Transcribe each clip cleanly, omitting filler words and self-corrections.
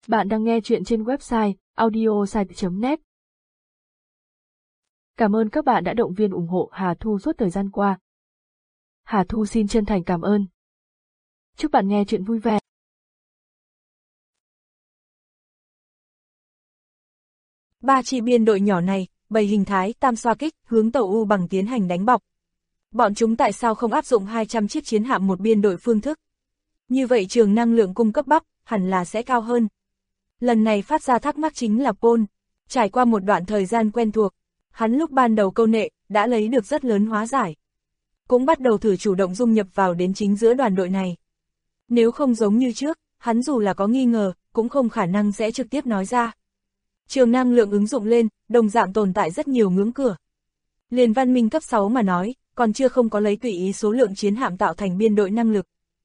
Bạn đang nghe chuyện trên website audiosite.net. Cảm ơn các bạn đã động viên ủng hộ Hà Thu suốt thời gian qua. Hà Thu xin chân thành cảm ơn. Chúc bạn nghe chuyện vui vẻ. Ba chi biên đội nhỏ này, bày hình thái tam xoa kích, hướng tàu U bằng tiến hành đánh bọc. Bọn chúng tại sao không áp dụng 200 chiếc chiến hạm một biên đội phương thức? Như vậy trường năng lượng cung cấp bắp, hẳn là sẽ cao hơn. Lần này phát ra thắc mắc chính là Paul. Trải qua một đoạn thời gian quen thuộc, hắn lúc ban đầu câu nệ, đã lấy được rất lớn hóa giải. Cũng bắt đầu thử chủ động dung nhập vào đến chính giữa đoàn đội này. Nếu không giống như trước, hắn dù là có nghi ngờ, cũng không khả năng sẽ trực tiếp nói ra. Trường năng lượng ứng dụng lên, đồng dạng tồn tại rất nhiều ngưỡng cửa. Liền văn minh cấp 6 mà nói, còn chưa không có lấy tùy ý số lượng chiến hạm tạo thành biên đội năng lực.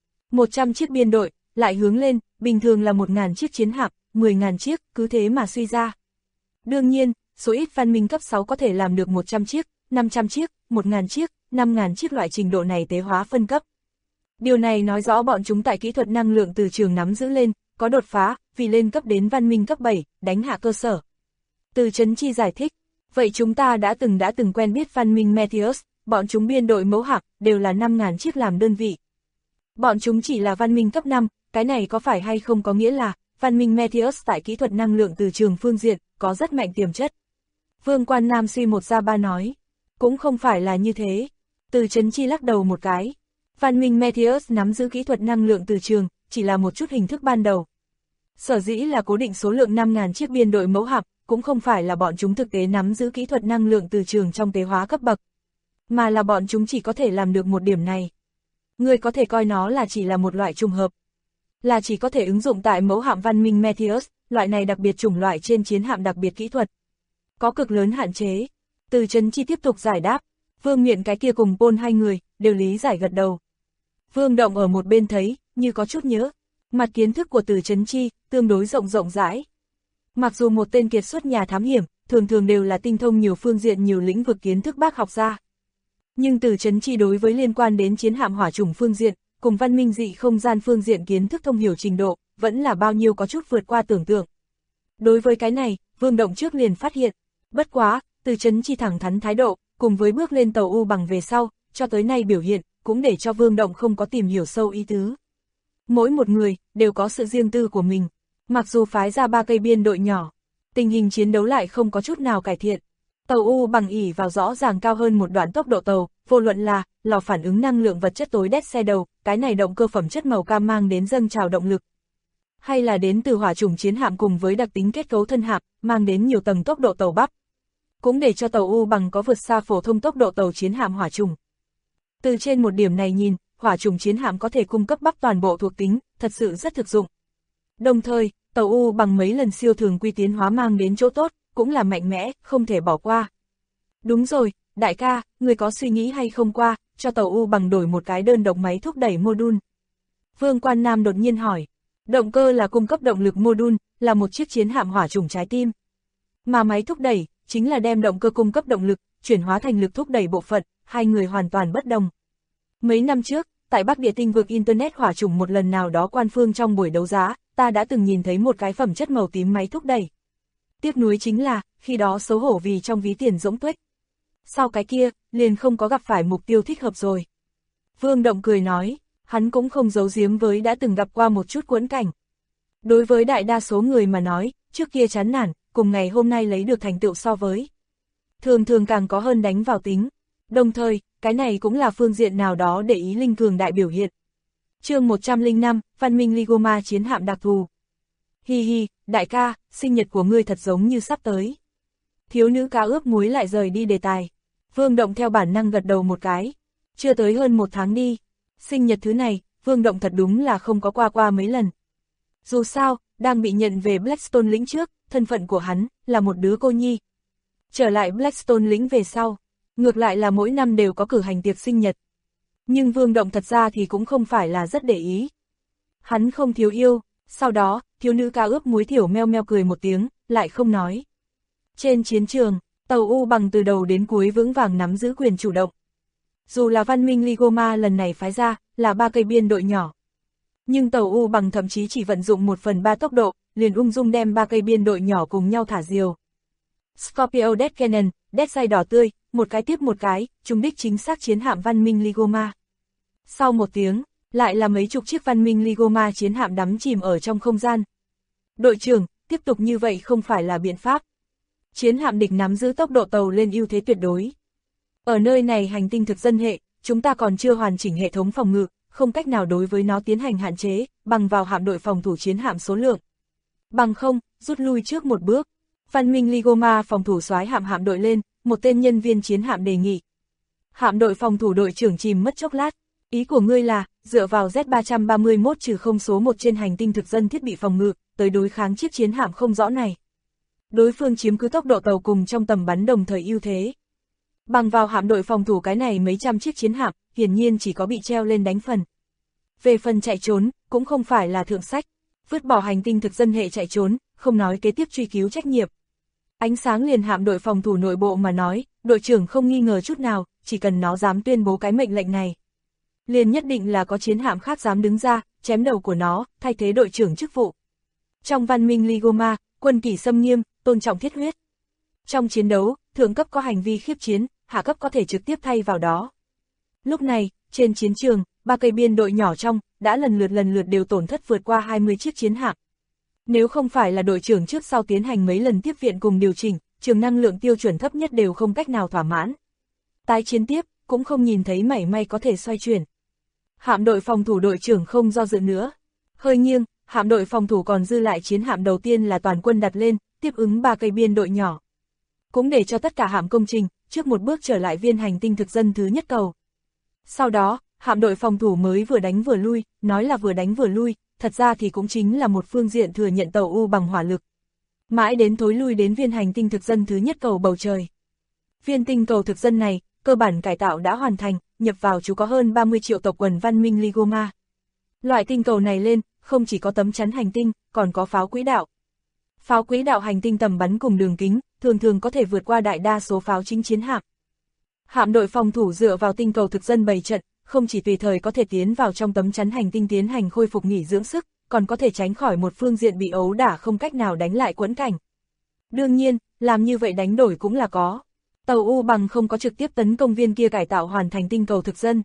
100 chiếc biên đội, lại hướng lên, bình thường là 1.000 chiếc chiến hạm, 10.000 chiếc, cứ thế mà suy ra. Đương nhiên, số ít văn minh cấp 6 có thể làm được 100 chiếc, 500 chiếc, 1.000 chiếc, 5.000 chiếc loại trình độ này tế hóa phân cấp. Điều này nói rõ bọn chúng tại kỹ thuật năng lượng từ trường nắm giữ lên, có đột phá, vì lên cấp đến văn minh cấp 7, đánh hạ cơ sở. Từ Trấn Chi giải thích, vậy chúng ta đã từng quen biết văn minh Meteus, bọn chúng biên đội mẫu hạm, đều là 5.000 chiếc làm đơn vị. Bọn chúng chỉ là văn minh cấp 5, cái này có phải hay không có nghĩa là, văn minh Meteus tại kỹ thuật năng lượng từ trường phương diện, có rất mạnh tiềm chất. Vương Quan Nam suy một ra ba nói, cũng không phải là như thế. Từ Trấn Chi lắc đầu một cái. Văn minh Meteus nắm giữ kỹ thuật năng lượng từ trường, chỉ là một chút hình thức ban đầu. Sở dĩ là cố định số lượng 5.000 chiếc biên đội mẫu hạm, cũng không phải là bọn chúng thực tế nắm giữ kỹ thuật năng lượng từ trường trong tế hóa cấp bậc, mà là bọn chúng chỉ có thể làm được một điểm này. Người có thể coi nó là chỉ là một loại trùng hợp, là chỉ có thể ứng dụng tại mẫu hạm văn minh Meteus, loại này đặc biệt chủng loại trên chiến hạm đặc biệt kỹ thuật. Có cực lớn hạn chế. Từ Trấn Chi tiếp tục giải đáp, Vương Miện cái kia cùng Paul hai người, đều lý giải gật đầu. Vương Động ở một bên thấy, như có chút nhớ, mặt kiến thức của Từ Trấn Chi, tương đối rộng rãi. Mặc dù một tên kiệt xuất nhà thám hiểm, thường đều là tinh thông nhiều phương diện nhiều lĩnh vực kiến thức bác học gia. Nhưng Từ Trấn Chi đối với liên quan đến chiến hạm hỏa chủng phương diện, cùng văn minh dị không gian phương diện kiến thức thông hiểu trình độ, vẫn là bao nhiêu có chút vượt qua tưởng tượng. Đối với cái này, Vương Động trước liền phát hiện, bất quá, Từ Trấn Chi thẳng thắn thái độ, cùng với bước lên tàu U bằng về sau, cho tới nay biểu hiện, cũng để cho Vương Động không có tìm hiểu sâu ý tứ. Mỗi một người, đều có sự riêng tư của mình, mặc dù phái ra 3 cây biên đội nhỏ, tình hình chiến đấu lại không có chút nào cải thiện. Tàu U bằng ỉ vào rõ ràng cao hơn một đoạn tốc độ tàu, vô luận là lò phản ứng năng lượng vật chất tối đét xe đầu, cái này động cơ phẩm chất màu cam mang đến dâng trào động lực, hay là đến từ hỏa chủng chiến hạm cùng với đặc tính kết cấu thân hạm, mang đến nhiều tầng tốc độ tàu bắp, cũng để cho tàu U bằng có vượt xa phổ thông tốc độ tàu chiến hạm hỏa chủng. Từ trên một điểm này nhìn, hỏa chủng chiến hạm có thể cung cấp bắp toàn bộ thuộc tính, thật sự rất thực dụng. Đồng thời, tàu U bằng mấy lần siêu thường quy tiến hóa mang đến chỗ tốt, cũng là mạnh mẽ, không thể bỏ qua. Đúng rồi, đại ca, người có suy nghĩ hay không qua, cho tàu U bằng đổi một cái đơn độc máy thúc đẩy module? Vương Quan Nam đột nhiên hỏi. Động cơ là cung cấp động lực module, là một chiếc chiến hạm hỏa chủng trái tim. Mà máy thúc đẩy, chính là đem động cơ cung cấp động lực, chuyển hóa thành lực thúc đẩy bộ phận, hai người hoàn toàn bất đồng. Mấy năm trước, tại Bắc Địa tinh vực Internet hỏa chủng một lần nào đó quan phương trong buổi đấu giá, ta đã từng nhìn thấy một cái phẩm chất màu tím máy thúc đẩy. Tiếc nuối chính là, khi đó xấu hổ vì trong ví tiền rỗng tuếch. Sau cái kia, liền không có gặp phải mục tiêu thích hợp rồi. Vương Động cười nói, hắn cũng không giấu giếm với đã từng gặp qua một chút quẫn cảnh. Đối với đại đa số người mà nói, trước kia chán nản, cùng ngày hôm nay lấy được thành tựu so với. Thường càng có hơn đánh vào tính. Đồng thời, cái này cũng là phương diện nào đó để ý linh cường đại biểu hiện. Chương 105, Văn minh Ligoma chiến hạm đặc thù. Hi hi, đại ca, sinh nhật của ngươi thật giống như sắp tới. Thiếu nữ cá ướp muối lại rời đi đề tài. Vương Động theo bản năng gật đầu một cái. Chưa tới hơn 1 tháng đi. Sinh nhật thứ này, Vương Động thật đúng là không có qua mấy lần. Dù sao, đang bị nhận về Blackstone lĩnh trước, thân phận của hắn, là một đứa cô nhi. Trở lại Blackstone lĩnh về sau, ngược lại là mỗi năm đều có cử hành tiệc sinh nhật. Nhưng Vương Động thật ra thì cũng không phải là rất để ý. Hắn không thiếu yêu, sau đó, thiếu nữ cá ướp muối thiểu meo meo cười một tiếng, lại không nói. Trên chiến trường, tàu U bằng từ đầu đến cuối vững vàng nắm giữ quyền chủ động. Dù là văn minh Ligoma lần này phái ra, là 3 cây biên đội nhỏ. Nhưng tàu U Bằng thậm chí chỉ vận dụng 1/3 tốc độ, liền ung dung đem 3 cây biên đội nhỏ cùng nhau thả diều. Scorpio Death Cannon, Death đỏ tươi, một cái tiếp một cái, trúng đích chính xác chiến hạm văn minh Ligoma. Sau một tiếng, lại là mấy chục chiếc văn minh Ligoma chiến hạm đắm chìm ở trong không gian. Đội trưởng, tiếp tục như vậy không phải là biện pháp. Chiến hạm địch nắm giữ tốc độ tàu lên ưu thế tuyệt đối. Ở nơi này hành tinh thực dân hệ, chúng ta còn chưa hoàn chỉnh hệ thống phòng ngự, không cách nào đối với nó tiến hành hạn chế, bằng vào hạm đội phòng thủ chiến hạm số lượng. Bằng không, rút lui trước một bước. Văn minh Ligoma phòng thủ soái hạm đội lên, một tên nhân viên chiến hạm đề nghị. Hạm đội phòng thủ đội trưởng chìm mất chốc lát. Ý của ngươi là, dựa vào Z331-0 số 1 trên hành tinh thực dân thiết bị phòng ngự, tới đối kháng chiếc chiến hạm không rõ này. Đối phương chiếm cứ tốc độ tàu cùng trong tầm bắn đồng thời ưu thế. Bằng vào hạm đội phòng thủ cái này mấy trăm chiếc chiến hạm, hiển nhiên chỉ có bị treo lên đánh phần. Về phần chạy trốn, cũng không phải là thượng sách. Vứt bỏ hành tinh thực dân hệ chạy trốn, không nói kế tiếp truy cứu trách nhiệm. Ánh sáng liền hạm đội phòng thủ nội bộ mà nói, đội trưởng không nghi ngờ chút nào, chỉ cần nó dám tuyên bố cái mệnh lệnh này. Liền nhất định là có chiến hạm khác dám đứng ra, chém đầu của nó, thay thế đội trưởng chức vụ. Trong văn minh Ligoma, quân kỷ xâm nghiêm, tôn trọng thiết huyết. Trong chiến đấu, thượng cấp có hành vi khiếp chiến, hạ cấp có thể trực tiếp thay vào đó. Lúc này, trên chiến trường, 3 cây biên đội nhỏ trong, đã lần lượt đều tổn thất vượt qua 20 chiếc chiến hạm. Nếu không phải là đội trưởng trước sau tiến hành mấy lần tiếp viện cùng điều chỉnh, trường năng lượng tiêu chuẩn thấp nhất đều không cách nào thỏa mãn. Tái chiến tiếp, cũng không nhìn thấy mảy may có thể xoay chuyển. Hạm đội phòng thủ đội trưởng không do dự nữa. Hơi nghiêng, hạm đội phòng thủ còn dư lại chiến hạm đầu tiên là toàn quân đặt lên, tiếp ứng 3 cây biên đội nhỏ. Cũng để cho tất cả hạm công trình, trước một bước trở lại viên hành tinh thực dân thứ nhất cầu. Sau đó, hạm đội phòng thủ mới vừa đánh vừa lui, nói là vừa đánh vừa lui, thật ra thì cũng chính là một phương diện thừa nhận tàu U bằng hỏa lực. Mãi đến thối lui đến viên hành tinh thực dân thứ nhất cầu bầu trời. Viên tinh cầu thực dân này, cơ bản cải tạo đã hoàn thành, nhập vào chú có hơn 30 triệu tộc quần văn minh Ligoma. Loại tinh cầu này lên, không chỉ có tấm chắn hành tinh, còn có pháo quỹ đạo. Pháo quỹ đạo hành tinh tầm bắn cùng đường kính, thường có thể vượt qua đại đa số pháo chính chiến hạm. Hạm đội phòng thủ dựa vào tinh cầu thực dân bày trận, không chỉ tùy thời có thể tiến vào trong tấm chắn hành tinh tiến hành khôi phục nghỉ dưỡng sức, còn có thể tránh khỏi một phương diện bị ấu đả không cách nào đánh lại quẫn cảnh. Đương nhiên, làm như vậy đánh đổi cũng là có. Tàu U Bằng không có trực tiếp tấn công viên kia cải tạo hoàn thành tinh cầu thực dân,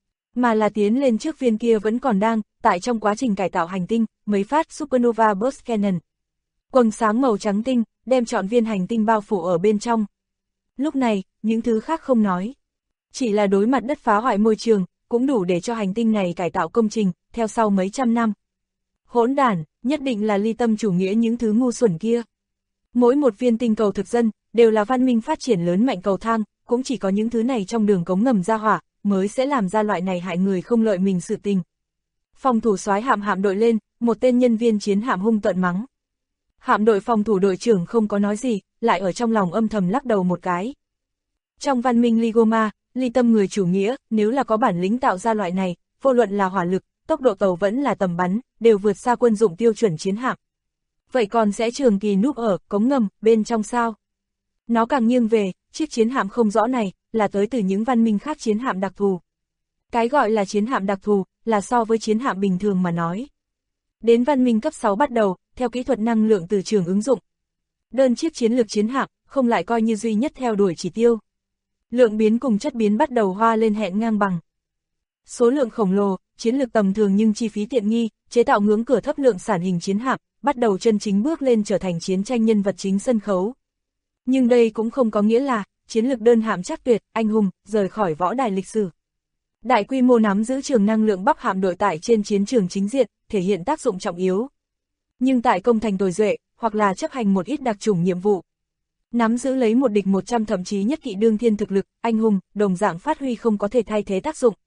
mà là tiến lên trước viên kia vẫn còn đang, tại trong quá trình cải tạo hành tinh, mấy phát Supernova Burst Cannon. Quầng sáng màu trắng tinh, đem trọn viên hành tinh bao phủ ở bên trong. Lúc này, những thứ khác không nói. Chỉ là đối mặt đất phá hoại môi trường, cũng đủ để cho hành tinh này cải tạo công trình, theo sau mấy trăm năm. Hỗn đản, nhất định là ly tâm chủ nghĩa những thứ ngu xuẩn kia. Mỗi một viên tinh cầu thực dân, đều là văn minh phát triển lớn mạnh cầu thang, cũng chỉ có những thứ này trong đường cống ngầm ra hỏa, mới sẽ làm ra loại này hại người không lợi mình sự tình. Phòng thủ soái hạm đội lên, một tên nhân viên chiến hạm hung tợn mắng. Hạm đội phòng thủ đội trưởng không có nói gì, lại ở trong lòng âm thầm lắc đầu một cái. Trong văn minh Ligoma, ly tâm người chủ nghĩa, nếu là có bản lĩnh tạo ra loại này, vô luận là hỏa lực, tốc độ tàu vẫn là tầm bắn, đều vượt xa quân dụng tiêu chuẩn chiến hạm. Vậy còn sẽ trường kỳ núp ở cống ngầm bên trong sao? Nó càng nghiêng về, chiếc chiến hạm không rõ này, là tới từ những văn minh khác chiến hạm đặc thù. Cái gọi là chiến hạm đặc thù, là so với chiến hạm bình thường mà nói. Đến văn minh cấp 6 bắt đầu, theo kỹ thuật năng lượng từ trường ứng dụng. Đơn chiếc chiến lược chiến hạm, không lại coi như duy nhất theo đuổi chỉ tiêu. Lượng biến cùng chất biến bắt đầu hoa lên hẹn ngang bằng. Số lượng khổng lồ, chiến lược tầm thường nhưng chi phí tiện nghi, chế tạo ngưỡng cửa thấp lượng sản hình chiến hạm, bắt đầu chân chính bước lên trở thành chiến tranh nhân vật chính sân khấu. Nhưng đây cũng không có nghĩa là, chiến lược đơn hạm chắc tuyệt, anh hùng, rời khỏi võ đài lịch sử. Đại quy mô nắm giữ trường năng lượng Bắc hạm đội tại trên chiến trường chính diện, thể hiện tác dụng trọng yếu. Nhưng tại công thành tồi duệ, hoặc là chấp hành một ít đặc chủng nhiệm vụ, nắm giữ lấy một địch 100 thậm chí nhất kỵ đương thiên thực lực, anh hùng, đồng dạng phát huy không có thể thay thế tác dụng.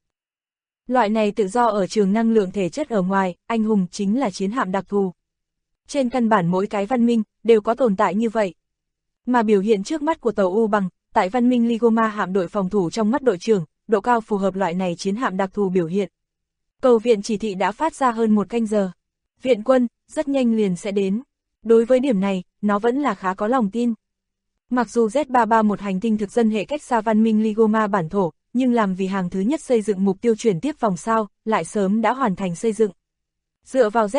Loại này tự do ở trường năng lượng thể chất ở ngoài, anh hùng chính là chiến hạm đặc thù. Trên căn bản mỗi cái văn minh, đều có tồn tại như vậy. Mà biểu hiện trước mắt của tàu U Bằng, tại văn minh Ligoma hạm đội phòng thủ trong mắt đội trưởng, độ cao phù hợp loại này chiến hạm đặc thù biểu hiện. Cầu viện chỉ thị đã phát ra hơn 1 canh giờ. Viện quân, rất nhanh liền sẽ đến. Đối với điểm này, nó vẫn là khá có lòng tin. Mặc dù Z331 hành tinh thực dân hệ cách xa văn minh Ligoma bản thổ, nhưng làm vì hàng thứ nhất xây dựng mục tiêu chuyển tiếp vòng sao, lại sớm đã hoàn thành xây dựng. Dựa vào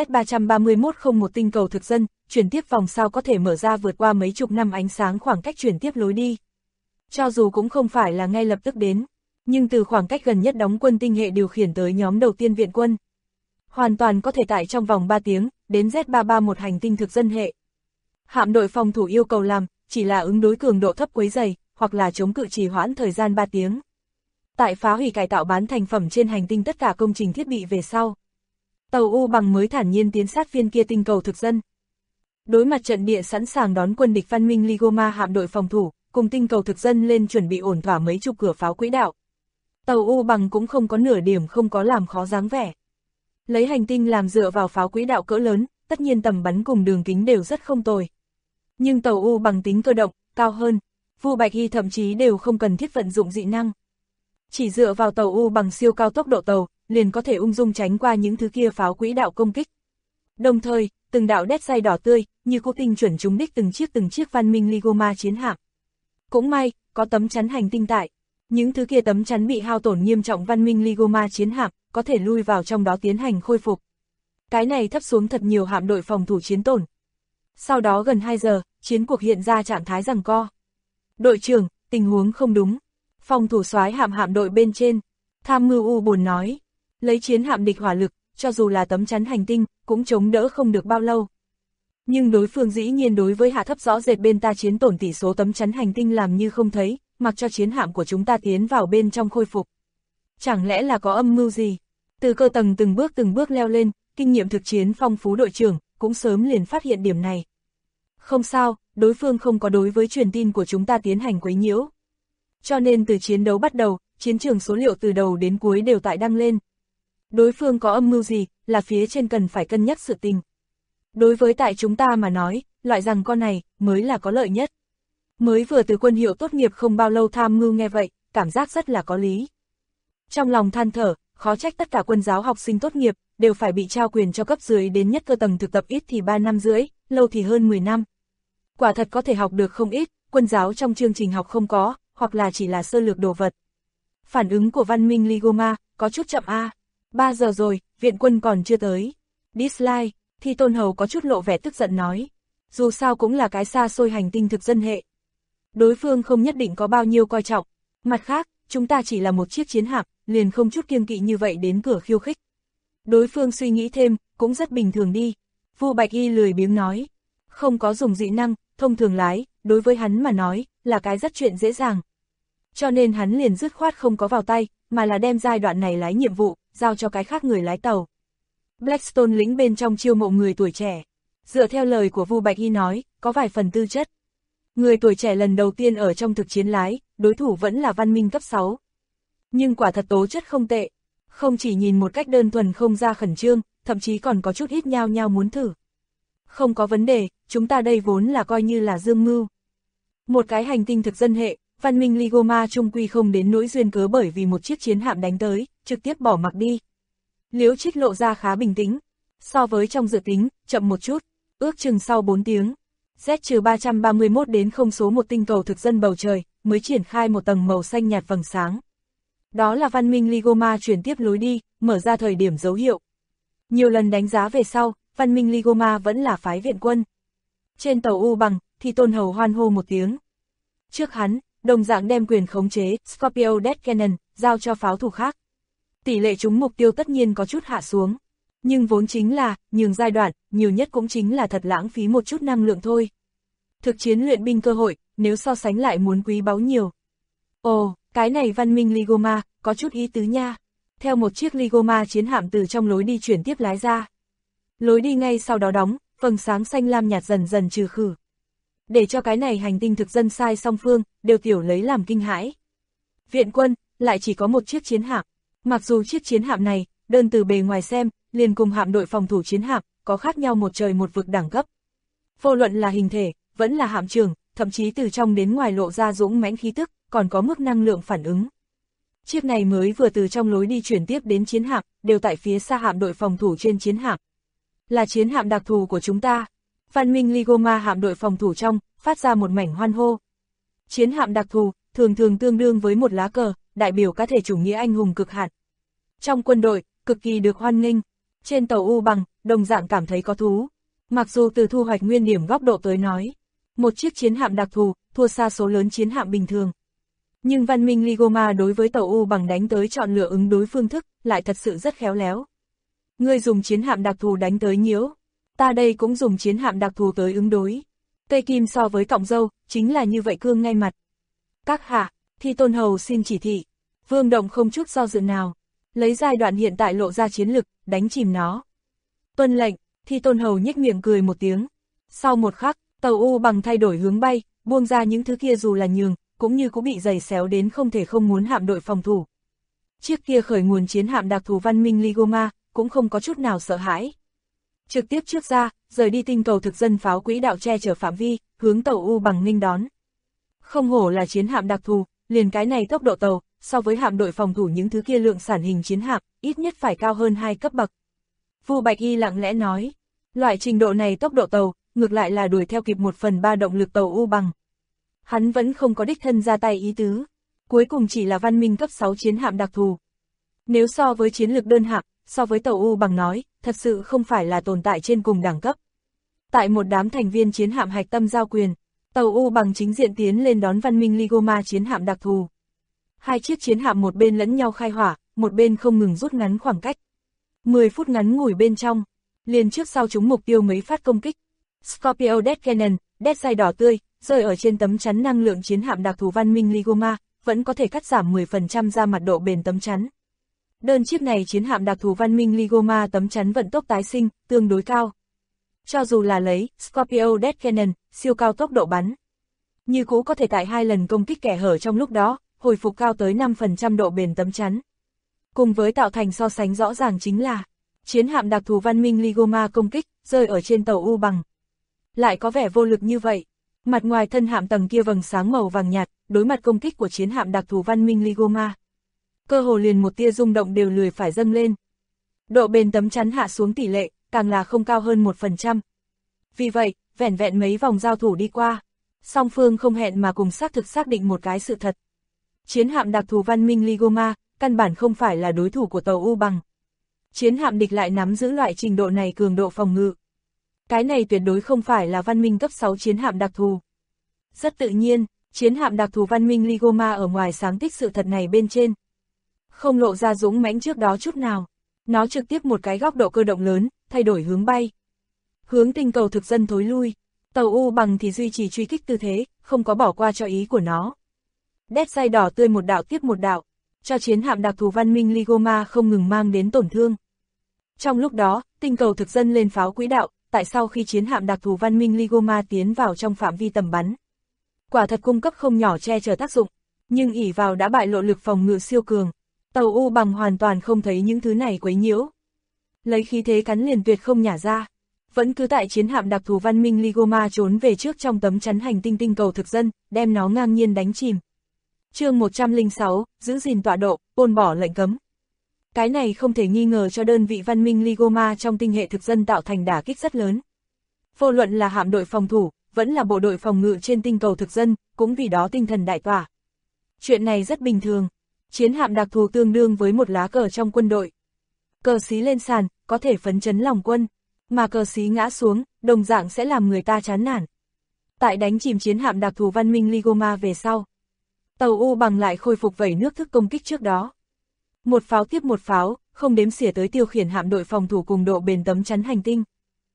Z33101 tinh cầu thực dân, chuyển tiếp vòng sao có thể mở ra vượt qua mấy chục năm ánh sáng khoảng cách chuyển tiếp lối đi. Cho dù cũng không phải là ngay lập tức đến, nhưng từ khoảng cách gần nhất đóng quân tinh hệ điều khiển tới nhóm đầu tiên viện quân, hoàn toàn có thể tại trong vòng 3 tiếng, đến Z331 hành tinh thực dân hệ. Hạm đội phòng thủ yêu cầu làm, chỉ là ứng đối cường độ thấp quấy dày, hoặc là chống cự trì hoãn thời gian 3 tiếng. Tại phá hủy cải tạo bán thành phẩm trên hành tinh tất cả công trình thiết bị về sau, tàu U bằng mới thản nhiên tiến sát viên kia tinh cầu thực dân. Đối mặt trận địa sẵn sàng đón quân địch văn minh Ligoma hạm đội phòng thủ, cùng tinh cầu thực dân lên chuẩn bị ổn thỏa mấy chục cửa pháo quỹ đạo. Tàu U bằng cũng không có nửa điểm không có làm khó dáng vẻ. Lấy hành tinh làm dựa vào pháo quỹ đạo cỡ lớn, tất nhiên tầm bắn cùng đường kính đều rất không tồi. Nhưng tàu U bằng tính cơ động, cao hơn, Vu Bạch Hy thậm chí đều không cần thiết vận dụng dị năng. Chỉ dựa vào tàu U bằng siêu cao tốc độ tàu, liền có thể ung dung tránh qua những thứ kia pháo quỹ đạo công kích. Đồng thời, từng đạo đét say đỏ tươi, như cô tinh chuẩn trúng đích từng chiếc văn minh Ligoma chiến hạm. Cũng may, có tấm chắn hành tinh tại. Những thứ kia tấm chắn bị hao tổn nghiêm trọng văn minh Ligoma chiến hạm, có thể lui vào trong đó tiến hành khôi phục. Cái này thấp xuống thật nhiều hạm đội phòng thủ chiến tổn. Sau đó gần 2 giờ, chiến cuộc hiện ra trạng thái giằng co. Đội trưởng, tình huống không đúng. Phòng thủ soái hạm đội bên trên, tham mưu U buồn nói. Lấy chiến hạm địch hỏa lực, cho dù là tấm chắn hành tinh, cũng chống đỡ không được bao lâu. Nhưng đối phương dĩ nhiên đối với hạ thấp rõ rệt bên ta chiến tổn tỷ số tấm chắn hành tinh làm như không thấy, mặc cho chiến hạm của chúng ta tiến vào bên trong khôi phục. Chẳng lẽ là có âm mưu gì? Từ cơ tầng từng bước leo lên, kinh nghiệm thực chiến phong phú đội trưởng, cũng sớm liền phát hiện điểm này. Không sao, đối phương không có đối với truyền tin của chúng ta tiến hành quấy nhiễu. Cho nên từ chiến đấu bắt đầu, chiến trường số liệu từ đầu đến cuối đều tại đăng lên. Đối phương có âm mưu gì, là phía trên cần phải cân nhắc sự tình. Đối với tại chúng ta mà nói, loại rằng con này, mới là có lợi nhất. Mới vừa từ quân hiệu tốt nghiệp không bao lâu tham mưu nghe vậy, cảm giác rất là có lý. Trong lòng than thở, khó trách tất cả quân giáo học sinh tốt nghiệp, đều phải bị trao quyền cho cấp dưới đến nhất cơ tầng thực tập ít thì 3 năm rưỡi, lâu thì hơn 10 năm. Quả thật có thể học được không ít, quân giáo trong chương trình học không có, hoặc là chỉ là sơ lược đồ vật. Phản ứng của văn minh Ligoma, có chút chậm a. 3 giờ rồi, viện quân còn chưa tới. Dislike, thì Tôn Hầu có chút lộ vẻ tức giận nói. Dù sao cũng là cái xa xôi hành tinh thực dân hệ. Đối phương không nhất định có bao nhiêu coi trọng. Mặt khác, chúng ta chỉ là một chiếc chiến hạm, liền không chút kiêng kỵ như vậy đến cửa khiêu khích. Đối phương suy nghĩ thêm, cũng rất bình thường đi. Vu Bạch Y lười biếng nói. Không có dùng dị năng, thông thường lái, đối với hắn mà nói, là cái rất chuyện dễ dàng. Cho nên hắn liền dứt khoát không có vào tay, mà là đem giai đoạn này lái nhiệm vụ, giao cho cái khác người lái tàu. Blackstone lĩnh bên trong chiêu mộ người tuổi trẻ. Dựa theo lời của Vu Bạch Y nói, có vài phần tư chất. Người tuổi trẻ lần đầu tiên ở trong thực chiến lái, đối thủ vẫn là văn minh cấp 6. Nhưng quả thật tố chất không tệ. Không chỉ nhìn một cách đơn thuần không ra khẩn trương, thậm chí còn có chút ít nhao nhao muốn thử. Không có vấn đề, chúng ta đây vốn là coi như là dương mưu. Một cái hành tinh thực dân hệ, văn minh Ligoma trung quy không đến nỗi duyên cớ bởi vì một chiếc chiến hạm đánh tới, trực tiếp bỏ mặc đi. Liễu Trích lộ ra khá bình tĩnh, so với trong dự tính, chậm một chút, ước chừng sau 4 tiếng. Z-331 đến không số một tinh cầu thực dân bầu trời, mới triển khai một tầng màu xanh nhạt vầng sáng. Đó là văn minh Ligoma chuyển tiếp lối đi, mở ra thời điểm dấu hiệu. Nhiều lần đánh giá về sau, văn minh Ligoma vẫn là phái viện quân. Trên tàu U bằng, thì Tôn Hầu hoan hô một tiếng. Trước hắn, đồng dạng đem quyền khống chế Scorpio Death Cannon, giao cho pháo thủ khác. Tỷ lệ trúng mục tiêu tất nhiên có chút hạ xuống. Nhưng vốn chính là, nhường giai đoạn, nhiều nhất cũng chính là thật lãng phí một chút năng lượng thôi. Thực chiến luyện binh cơ hội, nếu so sánh lại muốn quý báu nhiều. Ồ, cái này văn minh Ligoma, có chút ý tứ nha. Theo một chiếc Ligoma chiến hạm từ trong lối đi chuyển tiếp lái ra. Lối đi ngay sau đó đóng, vầng sáng xanh lam nhạt dần dần trừ khử. Để cho cái này hành tinh thực dân sai song phương, đều tiểu lấy làm kinh hãi. Viện quân, lại chỉ có một chiếc chiến hạm. Mặc dù chiếc chiến hạm này, đơn từ bề ngoài xem, liền cùng hạm đội phòng thủ chiến hạm, có khác nhau một trời một vực đẳng cấp. Vô luận là hình thể, vẫn là hạm trường, thậm chí từ trong đến ngoài lộ ra dũng mãnh khí tức, còn có mức năng lượng phản ứng. Chiếc này mới vừa từ trong lối đi chuyển tiếp đến chiến hạm, đều tại phía xa hạm đội phòng thủ trên chiến hạm. Là chiến hạm đặc thù của chúng ta. Văn minh Ligoma hạm đội phòng thủ trong, phát ra một mảnh hoan hô. Chiến hạm đặc thù, thường thường tương đương với một lá cờ, đại biểu cá thể chủ nghĩa anh hùng cực hạn. Trong quân đội, cực kỳ được hoan nghênh. Trên tàu U Bằng, đồng dạng cảm thấy có thú. Mặc dù từ thu hoạch nguyên điểm góc độ tới nói, một chiếc chiến hạm đặc thù, thua xa số lớn chiến hạm bình thường. Nhưng văn minh Ligoma đối với tàu U Bằng đánh tới chọn lựa ứng đối phương thức, lại thật sự rất khéo léo. Ngươi dùng chiến hạm đặc thù đánh tới nhiễu, ta đây cũng dùng chiến hạm đặc thù tới ứng đối. Cây kim so với cọng dâu, chính là như vậy cương ngay mặt. Các hạ, Thi Tôn Hầu xin chỉ thị. Vương Động không chút do dự nào, lấy giai đoạn hiện tại lộ ra chiến lực, đánh chìm nó. Tuân lệnh, Thi Tôn Hầu nhếch miệng cười một tiếng. Sau một khắc, tàu U Bằng thay đổi hướng bay, buông ra những thứ kia dù là nhường, cũng như cũng bị giày xéo đến không thể không muốn hạm đội phòng thủ. Chiếc kia khởi nguồn chiến hạm đặc thù văn minh Ligoma, cũng không có chút nào sợ hãi. Trực tiếp trước ra, rời đi tinh cầu thực dân pháo quỹ đạo che chở phạm vi, hướng tàu U Bằng nghênh đón. Không hổ là chiến hạm đặc thù, liền cái này tốc độ tàu, so với hạm đội phòng thủ những thứ kia lượng sản hình chiến hạm, ít nhất phải cao hơn 2 cấp bậc. Vu Bạch Y lặng lẽ nói, loại trình độ này tốc độ tàu, ngược lại là đuổi theo kịp 1/3 động lực tàu U Bằng. Hắn vẫn không có đích thân ra tay ý tứ, cuối cùng chỉ là văn minh cấp 6 chiến hạm đặc thù. Nếu so với chiến lược đơn hạm, so với tàu U Bằng nói, thật sự không phải là tồn tại trên cùng đẳng cấp. Tại một đám thành viên chiến hạm hạch tâm giao quyền, tàu U Bằng chính diện tiến lên đón văn minh Ligoma chiến hạm đặc thù. Hai chiếc chiến hạm một bên lẫn nhau khai hỏa, một bên không ngừng rút ngắn khoảng cách. 10 phút ngắn ngủi bên trong, liền trước sau chúng mục tiêu mấy phát công kích. Scorpio Death Cannon, Death Sight đỏ tươi, rơi ở trên tấm chắn năng lượng chiến hạm đặc thù văn minh Ligoma, vẫn có thể cắt giảm 10% ra mặt độ bền tấm chắn. Đơn chiếc này chiến hạm đặc thù văn minh Ligoma tấm chắn vận tốc tái sinh, tương đối cao. Cho dù là lấy Scorpio Death Cannon, siêu cao tốc độ bắn, như cũ có thể tại 2 lần công kích kẻ hở trong lúc đó, hồi phục cao tới 5% độ bền tấm chắn. Cùng với tạo thành so sánh rõ ràng chính là, chiến hạm đặc thù văn minh Ligoma công kích, rơi ở trên tàu U Bằng. Lại có vẻ vô lực như vậy, mặt ngoài thân hạm tầng kia vầng sáng màu vàng nhạt, đối mặt công kích của chiến hạm đặc thù văn minh Ligoma. Cơ hồ liền một tia rung động đều lười phải dâng lên. Độ bền tấm chắn hạ xuống tỷ lệ, càng là không cao hơn 1%. Vì vậy, vẻn vẹn mấy vòng giao thủ đi qua, song phương không hẹn mà cùng xác định một cái sự thật. Chiến hạm đặc thù văn minh Ligoma, căn bản không phải là đối thủ của tàu U Bằng. Chiến hạm địch lại nắm giữ loại trình độ này cường độ phòng ngự. Cái này tuyệt đối không phải là văn minh cấp 6 chiến hạm đặc thù. Rất tự nhiên, chiến hạm đặc thù văn minh Ligoma ở ngoài sáng tích sự thật này bên trên. Không lộ ra dũng mãnh trước đó chút nào. Nó trực tiếp một cái góc độ cơ động lớn, thay đổi hướng bay. Hướng tinh cầu thực dân thối lui. Tàu U Bằng thì duy trì truy kích tư thế, không có bỏ qua cho ý của nó. Death Sight đỏ tươi một đạo tiếp một đạo, cho chiến hạm đặc thù văn minh Ligoma không ngừng mang đến tổn thương. Trong lúc đó, tinh cầu thực dân lên pháo quỹ đạo, tại sau khi chiến hạm đặc thù văn minh Ligoma tiến vào trong phạm vi tầm bắn. Quả thật cung cấp không nhỏ che chở tác dụng, nhưng ỷ vào đã bại lộ lực phòng ngự siêu cường, tàu U Bằng hoàn toàn không thấy những thứ này quấy nhiễu. Lấy khí thế cắn liền tuyệt không nhả ra, vẫn cứ tại chiến hạm đặc thù văn minh Ligoma trốn về trước trong tấm chắn hành tinh tinh cầu thực dân, đem nó ngang nhiên đánh chìm. Chương 106, giữ gìn tọa độ, ôn bỏ lệnh cấm. Cái này không thể nghi ngờ cho đơn vị văn minh Ligoma trong tinh hệ thực dân tạo thành đả kích rất lớn. Vô luận là hạm đội phòng thủ, vẫn là bộ đội phòng ngự trên tinh cầu thực dân, cũng vì đó tinh thần đại tỏa. Chuyện này rất bình thường, chiến hạm đặc thù tương đương với một lá cờ trong quân đội. Cờ xí lên sàn, có thể phấn chấn lòng quân, mà cờ xí ngã xuống, đồng dạng sẽ làm người ta chán nản. Tại đánh chìm chiến hạm đặc thù văn minh Ligoma về sau, tàu U Bằng lại khôi phục vẩy nước thức công kích trước đó. Một pháo tiếp một pháo, không đếm xỉa tới tiêu khiển hạm đội phòng thủ cùng độ bền tấm chắn hành tinh.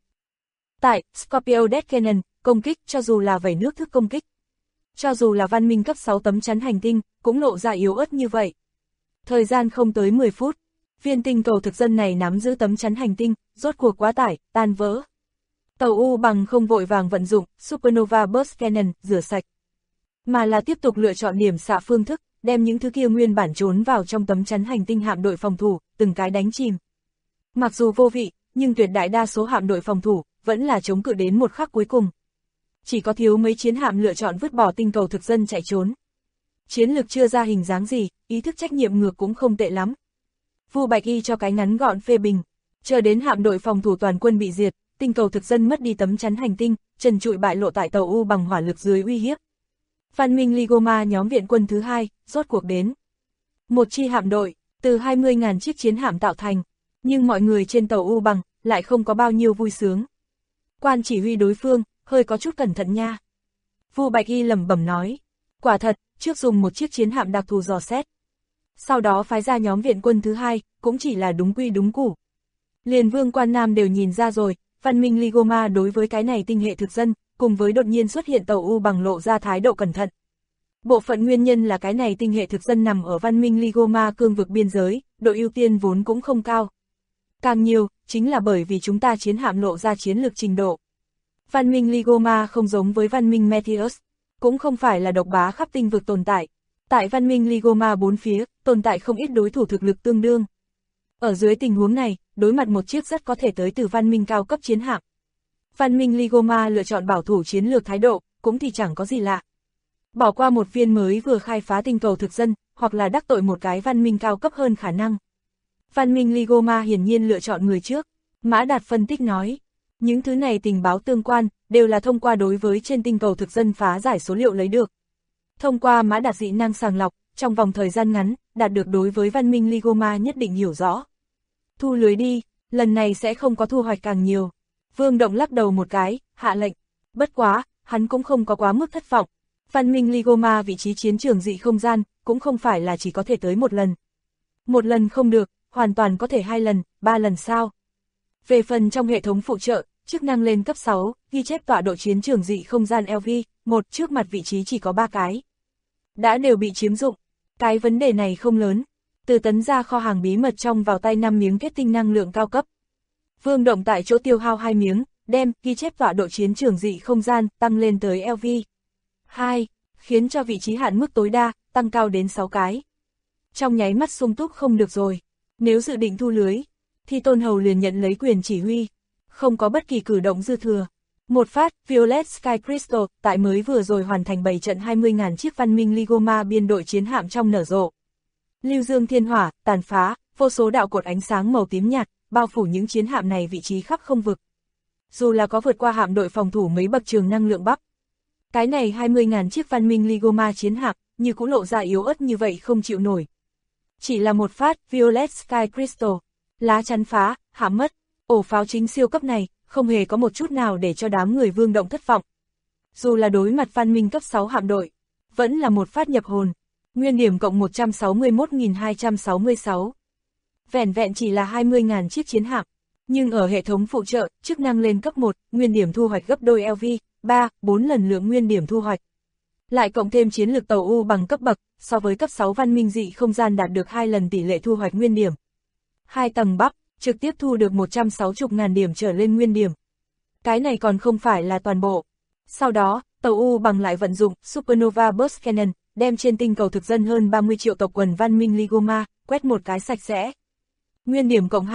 Tại Scorpio Death Cannon, công kích cho dù là vẩy nước thức công kích, cho dù là văn minh cấp 6 tấm chắn hành tinh, cũng lộ ra yếu ớt như vậy. Thời gian không tới 10 phút, viên tinh cầu thực dân này nắm giữ tấm chắn hành tinh, rốt cuộc quá tải, tan vỡ. Tàu U Bằng không vội vàng vận dụng Supernova Burst Cannon rửa sạch, mà là tiếp tục lựa chọn điểm xạ phương thức, đem những thứ kia nguyên bản trốn vào trong tấm chắn hành tinh hạm đội phòng thủ, từng cái đánh chìm. Mặc dù vô vị, nhưng tuyệt đại đa số hạm đội phòng thủ, vẫn là chống cự đến một khắc cuối cùng. Chỉ có thiếu mấy chiến hạm lựa chọn vứt bỏ tinh cầu thực dân chạy trốn. Chiến lược chưa ra hình dáng gì, ý thức trách nhiệm ngược cũng không tệ lắm. Vu Bạch Y cho cái ngắn gọn phê bình, chờ đến hạm đội phòng thủ toàn quân bị diệt, tinh cầu thực dân mất đi tấm chắn hành tinh, trần trụi bại lộ tại tàu U Bằng hỏa lực dưới uy hiếp. Văn minh Ligoma nhóm viện quân thứ 2, rốt cuộc đến. Một chi hạm đội, từ 20.000 chiếc chiến hạm tạo thành, nhưng mọi người trên tàu U Bằng lại không có bao nhiêu vui sướng. Quan chỉ huy đối phương, hơi có chút cẩn thận nha. Vu Bạch Y lẩm bẩm nói, quả thật, trước dùng một chiếc chiến hạm đặc thù dò xét. Sau đó phái ra nhóm viện quân thứ hai, cũng chỉ là đúng quy đúng củ. Liền Vương Quan Nam đều nhìn ra rồi, văn minh Ligoma đối với cái này tinh hệ thực dân, cùng với đột nhiên xuất hiện tàu U Bằng lộ ra thái độ cẩn thận. Bộ phận nguyên nhân là cái này tinh hệ thực dân nằm ở văn minh Ligoma cương vực biên giới, độ ưu tiên vốn cũng không cao. Càng nhiều, chính là bởi vì chúng ta chiến hạm lộ ra chiến lược trình độ. Văn minh Ligoma không giống với văn minh Meteus, cũng không phải là độc bá khắp tinh vực tồn tại. Tại văn minh Ligoma bốn phía, tồn tại không ít đối thủ thực lực tương đương. Ở dưới tình huống này, đối mặt một chiếc rất có thể tới từ văn minh cao cấp chiến hạm. Văn minh Ligoma lựa chọn bảo thủ chiến lược thái độ, cũng thì chẳng có gì lạ. Bỏ qua một viên mới vừa khai phá tinh cầu thực dân, hoặc là đắc tội một cái văn minh cao cấp hơn khả năng. Văn minh Ligoma hiển nhiên lựa chọn người trước. Mã Đạt phân tích nói, những thứ này tình báo tương quan, đều là thông qua đối với trên tinh cầu thực dân phá giải số liệu lấy được. Thông qua Mã Đạt dị năng sàng lọc, trong vòng thời gian ngắn, đạt được đối với văn minh Ligoma nhất định hiểu rõ. Thu lưới đi, lần này sẽ không có thu hoạch càng nhiều. Vương Động lắc đầu một cái, hạ lệnh. Bất quá, hắn cũng không có quá mức thất vọng. Văn minh Ligoma vị trí chiến trường dị không gian, cũng không phải là chỉ có thể tới một lần. Một lần không được, hoàn toàn có thể 2 lần, 3 lần sao. Về phần trong hệ thống phụ trợ, chức năng lên cấp 6, ghi chép tọa độ chiến trường dị không gian LV1 trước mặt vị trí chỉ có 3 cái. Đã đều bị chiếm dụng. Cái vấn đề này không lớn. Từ tấn ra kho hàng bí mật trong vào tay 5 miếng kết tinh năng lượng cao cấp. Vương Động tại chỗ tiêu hao 2 miếng, đem ghi chép tọa độ chiến trường dị không gian tăng lên tới LV2, khiến cho vị trí hạn mức tối đa tăng cao đến 6 cái. Trong nháy mắt sung túc không được rồi. Nếu dự định thu lưới, thì Tôn Hầu liền nhận lấy quyền chỉ huy, không có bất kỳ cử động dư thừa. Một phát, Violet Sky Crystal, tại mới vừa rồi hoàn thành 7 trận 20.000 chiếc văn minh Ligoma biên đội chiến hạm trong nở rộ. Lưu dương thiên hỏa, tàn phá, vô số đạo cột ánh sáng màu tím nhạt, bao phủ những chiến hạm này vị trí khắp không vực. Dù là có vượt qua hạm đội phòng thủ mấy bậc trường năng lượng bắp. Cái này 20.000 chiếc văn minh Ligoma chiến hạm, như cũng lộ ra yếu ớt như vậy không chịu nổi. Chỉ là một phát, Violet Sky Crystal, lá chắn phá, hãm mất, ổ pháo chính siêu cấp này, không hề có một chút nào để cho đám người Vương Động thất vọng. Dù là đối mặt văn minh cấp 6 hạm đội, vẫn là một phát nhập hồn, nguyên điểm cộng 161.266. Vẻn vẹn chỉ là 20.000 chiếc chiến hạm, nhưng ở hệ thống phụ trợ, chức năng lên cấp 1, nguyên điểm thu hoạch gấp đôi LV, 3, 4 lần lượng nguyên điểm thu hoạch. Lại cộng thêm chiến lược tàu U bằng cấp bậc, so với cấp 6 văn minh dị không gian đạt được 2 lần tỷ lệ thu hoạch nguyên điểm. 2 tầng bắp, trực tiếp thu được 160.000 điểm trở lên nguyên điểm. Cái này còn không phải là toàn bộ. Sau đó, tàu U bằng lại vận dụng Supernova Burst Cannon, đem trên tinh cầu thực dân hơn 30 triệu tộc quần văn minh Ligoma, quét một cái sạch sẽ. Nguyên điểm cộng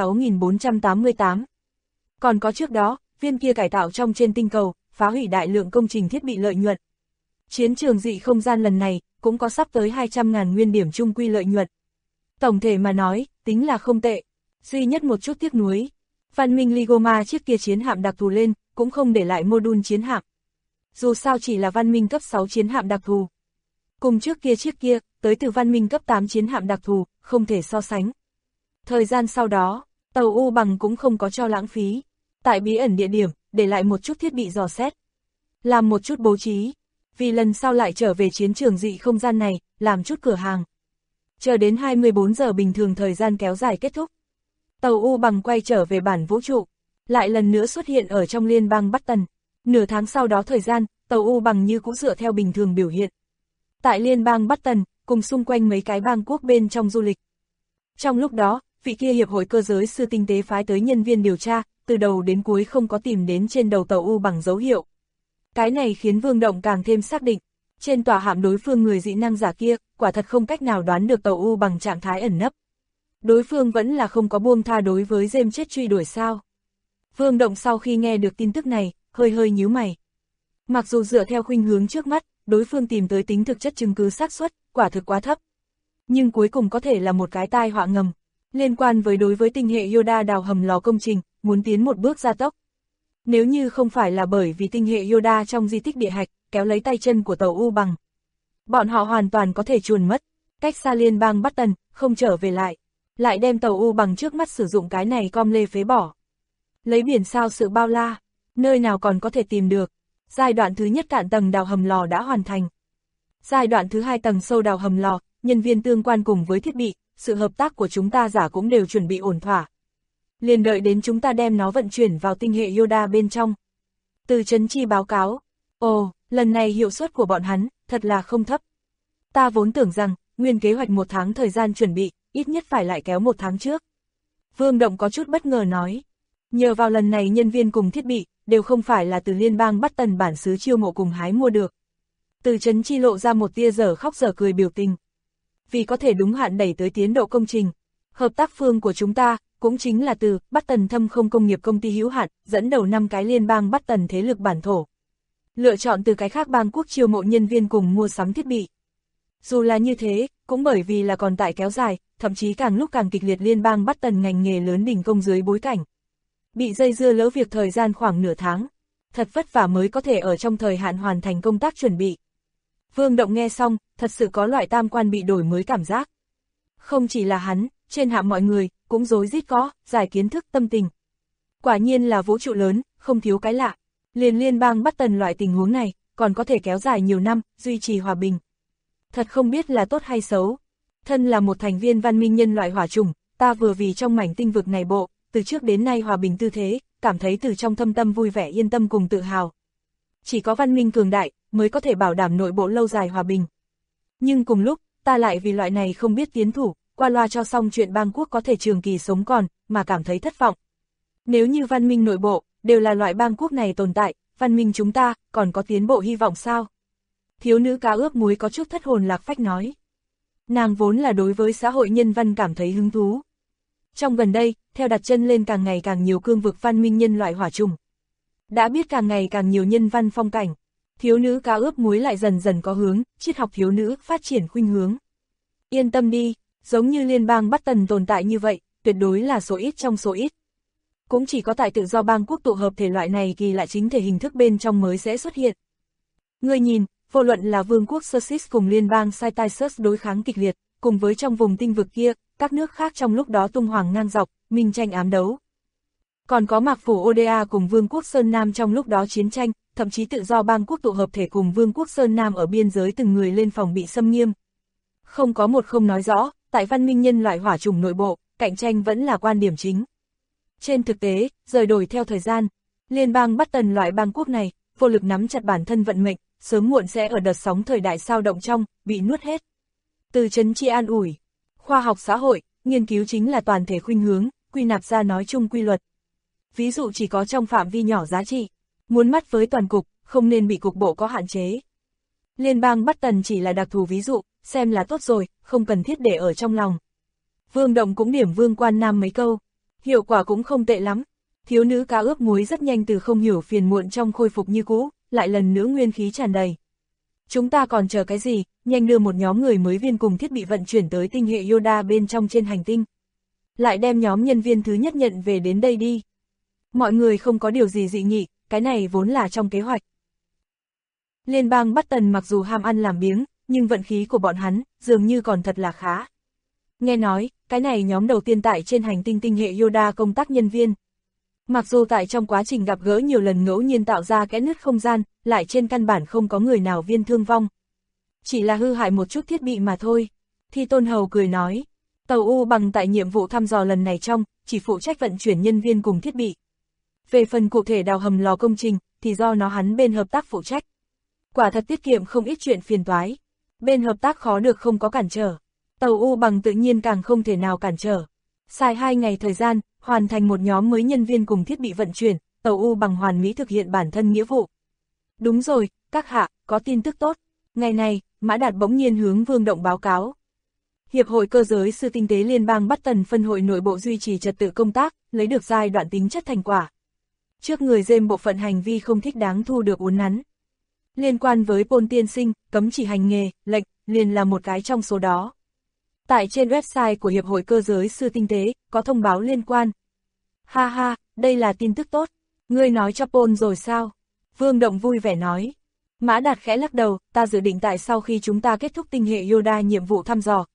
26.488. Còn có trước đó, viên kia cải tạo trong trên tinh cầu, phá hủy đại lượng công trình thiết bị lợi nhuận. Chiến trường dị không gian lần này, cũng có sắp tới 200.000 nguyên điểm chung quy lợi nhuận. Tổng thể mà nói, tính là không tệ. Duy nhất một chút tiếc nuối. Văn minh Ligoma chiếc kia chiến hạm đặc thù lên, cũng không để lại mô-đun chiến hạm. Dù sao chỉ là văn minh cấp 6 chiến hạm đặc thù. Cùng trước kia chiếc kia, tới từ văn minh cấp 8 chiến hạm đặc thù, không thể so sánh. Thời gian sau đó, tàu U bằng cũng không có cho lãng phí. Tại bí ẩn địa điểm, để lại một chút thiết bị dò xét. Làm một chút bố trí. Vì lần sau lại trở về chiến trường dị không gian này, làm chút cửa hàng. Chờ đến 24 giờ bình thường thời gian kéo dài kết thúc. Tàu U bằng quay trở về bản vũ trụ, lại lần nữa xuất hiện ở trong liên bang Button. Nửa tháng sau đó thời gian, tàu U bằng như cũng dựa theo bình thường biểu hiện. Tại liên bang Button, cùng xung quanh mấy cái bang quốc bên trong du lịch. Trong lúc đó, vị kia hiệp hội cơ giới sư tinh tế phái tới nhân viên điều tra, từ đầu đến cuối không có tìm đến trên đầu tàu U bằng dấu hiệu. Cái này khiến Vương Động càng thêm xác định, trên tòa hạm đối phương người dị năng giả kia, quả thật không cách nào đoán được tàu U bằng trạng thái ẩn nấp. Đối phương vẫn là không có buông tha đối với James chết truy đuổi sao. Vương Động sau khi nghe được tin tức này, hơi nhíu mày. Mặc dù dựa theo khuynh hướng trước mắt, đối phương tìm tới tính thực chất chứng cứ xác suất, quả thực quá thấp. Nhưng cuối cùng có thể là một cái tai họa ngầm, liên quan với đối với tinh hệ Yoda đào hầm lò công trình, muốn tiến một bước gia tốc. Nếu như không phải là bởi vì tinh hệ Yoda trong di tích địa hạch, kéo lấy tay chân của tàu U bằng, bọn họ hoàn toàn có thể chuồn mất. cách xa liên bang Button, không trở về lại đem tàu U bằng trước mắt sử dụng cái này com lê phế bỏ. Lấy biển sao sự bao la, nơi nào còn có thể tìm được. Giai đoạn thứ nhất cạn tầng đào hầm lò đã hoàn thành. Giai đoạn thứ hai tầng sâu đào hầm lò, nhân viên tương quan cùng với thiết bị, sự hợp tác của chúng ta giả cũng đều chuẩn bị ổn thỏa. Liền đợi đến chúng ta đem nó vận chuyển vào tinh hệ Yoda bên trong. Từ Trấn Chi báo cáo, ồ, lần này hiệu suất của bọn hắn, thật là không thấp. Ta vốn tưởng rằng, nguyên kế hoạch 1 tháng thời gian chuẩn bị, ít nhất phải lại kéo 1 tháng trước. Vương Động có chút bất ngờ nói, nhờ vào lần này nhân viên cùng thiết bị, đều không phải là từ liên bang Button bản xứ chiêu mộ cùng hái mua được. Từ Trấn Chi lộ ra một tia dở khóc dở cười biểu tình. Vì có thể đúng hạn đẩy tới tiến độ công trình, hợp tác phương của chúng ta, cũng chính là từ Button Thâm Không Công nghiệp Công ty hữu hạn, dẫn đầu 5 cái liên bang Button thế lực bản thổ. Lựa chọn từ cái khác bang quốc chiêu mộ nhân viên cùng mua sắm thiết bị. Dù là như thế, cũng bởi vì là còn tại kéo dài, thậm chí càng lúc càng kịch liệt liên bang Button ngành nghề lớn đỉnh công dưới bối cảnh. Bị dây dưa lỡ việc thời gian khoảng nửa tháng. Thật vất vả mới có thể ở trong thời hạn hoàn thành công tác chuẩn bị. Vương Động nghe xong, thật sự có loại tam quan bị đổi mới cảm giác. Không chỉ là hắn, trên hạ mọi người, cũng rối rít có, giải kiến thức tâm tình. Quả nhiên là vũ trụ lớn, không thiếu cái lạ. Liền liên bang Button loại tình huống này, còn có thể kéo dài nhiều năm, duy trì hòa bình. Thật không biết là tốt hay xấu. Thân là một thành viên văn minh nhân loại hỏa chủng, ta vừa vì trong mảnh tinh vực này bộ, từ trước đến nay hòa bình tư thế, cảm thấy từ trong thâm tâm vui vẻ yên tâm cùng tự hào. Chỉ có văn minh cường đại, mới có thể bảo đảm nội bộ lâu dài hòa bình. Nhưng cùng lúc, ta lại vì loại này không biết tiến thủ, qua loa cho xong chuyện bang quốc có thể trường kỳ sống còn, mà cảm thấy thất vọng. Nếu như văn minh nội bộ, đều là loại bang quốc này tồn tại, văn minh chúng ta, còn có tiến bộ hy vọng sao? Thiếu nữ cá ướp muối có chút thất hồn lạc phách nói. Nàng vốn là đối với xã hội nhân văn cảm thấy hứng thú. Trong gần đây, theo đặt chân lên càng ngày càng nhiều cương vực văn minh nhân loại hỏa trùng. Đã biết càng ngày càng nhiều nhân văn phong cảnh, thiếu nữ cá ướp muối lại dần dần có hướng, triết học thiếu nữ phát triển khuynh hướng. Yên tâm đi, giống như liên bang Button tồn tại như vậy, tuyệt đối là số ít trong số ít. Cũng chỉ có tại tự do bang quốc tụ hợp thể loại này kỳ lạ chính thể hình thức bên trong mới sẽ xuất hiện. Người nhìn, vô luận là vương quốc Sursis cùng liên bang Cytisus đối kháng kịch liệt, cùng với trong vùng tinh vực kia, các nước khác trong lúc đó tung hoành ngang dọc, minh tranh ám đấu. Còn có Mạc Phủ Oda cùng vương quốc Sơn Nam trong lúc đó chiến tranh, thậm chí tự do bang quốc tụ hợp thể cùng vương quốc Sơn Nam ở biên giới từng người lên phòng bị xâm nghiêm. Không có một không nói rõ, tại văn minh nhân loại hỏa chủng nội bộ, cạnh tranh vẫn là quan điểm chính. Trên thực tế, rời đổi theo thời gian, liên bang Button loại bang quốc này, vô lực nắm chặt bản thân vận mệnh, sớm muộn sẽ ở đợt sóng thời đại sao động trong, bị nuốt hết. Từ Trấn Chi an ủi, khoa học xã hội, nghiên cứu chính là toàn thể khuynh hướng, quy nạp ra nói chung quy luật. Ví dụ chỉ có trong phạm vi nhỏ giá trị, muốn mắt với toàn cục, không nên bị cục bộ có hạn chế. Liên bang Button chỉ là đặc thù ví dụ, xem là tốt rồi, không cần thiết để ở trong lòng. Vương Động cũng điểm Vương Quan Nam mấy câu, hiệu quả cũng không tệ lắm. Thiếu nữ cá ướp muối rất nhanh từ không hiểu phiền muộn trong khôi phục như cũ, lại lần nữa nguyên khí tràn đầy. Chúng ta còn chờ cái gì, nhanh đưa một nhóm người mới viên cùng thiết bị vận chuyển tới tinh hệ Yoda bên trong trên hành tinh. Lại đem nhóm nhân viên thứ nhất nhận về đến đây đi. Mọi người không có điều gì dị nghị, cái này vốn là trong kế hoạch. Liên bang Button mặc dù ham ăn làm biếng, nhưng vận khí của bọn hắn, dường như còn thật là khá. Nghe nói, cái này nhóm đầu tiên tại trên hành tinh tinh hệ Yoda công tác nhân viên. Mặc dù tại trong quá trình gặp gỡ nhiều lần ngẫu nhiên tạo ra kẽ nứt không gian, lại trên căn bản không có người nào viên thương vong. Chỉ là hư hại một chút thiết bị mà thôi. Thi Tôn Hầu cười nói, tàu U bằng tại nhiệm vụ thăm dò lần này trong, chỉ phụ trách vận chuyển nhân viên cùng thiết bị. Về phần cụ thể đào hầm lò công trình, thì do nó hắn bên hợp tác phụ trách. Quả thật tiết kiệm không ít chuyện phiền toái. Bên hợp tác khó được không có cản trở. Tàu U bằng tự nhiên càng không thể nào cản trở. Xài 2 ngày thời gian, hoàn thành một nhóm mới nhân viên cùng thiết bị vận chuyển, tàu U bằng hoàn mỹ thực hiện bản thân nghĩa vụ. Đúng rồi, các hạ, có tin tức tốt. Ngày này, Mã Đạt bỗng nhiên hướng Vương Động báo cáo. Hiệp hội cơ giới sư tinh tế liên bang Button phân hội nội bộ duy trì trật tự công tác, lấy được giai đoạn tính chất thành quả. Trước người dêm bộ phận hành vi không thích đáng thu được uốn nắn. Liên quan với Pôn tiên sinh, cấm chỉ hành nghề, lệnh, liền là một cái trong số đó. Tại trên website của Hiệp hội cơ giới sư tinh tế, có thông báo liên quan. Ha ha, đây là tin tức tốt. Ngươi nói cho Pôn rồi sao? Vương Động vui vẻ nói. Mã Đạt khẽ lắc đầu, ta dự định tại sau khi chúng ta kết thúc tinh hệ Yoda nhiệm vụ thăm dò,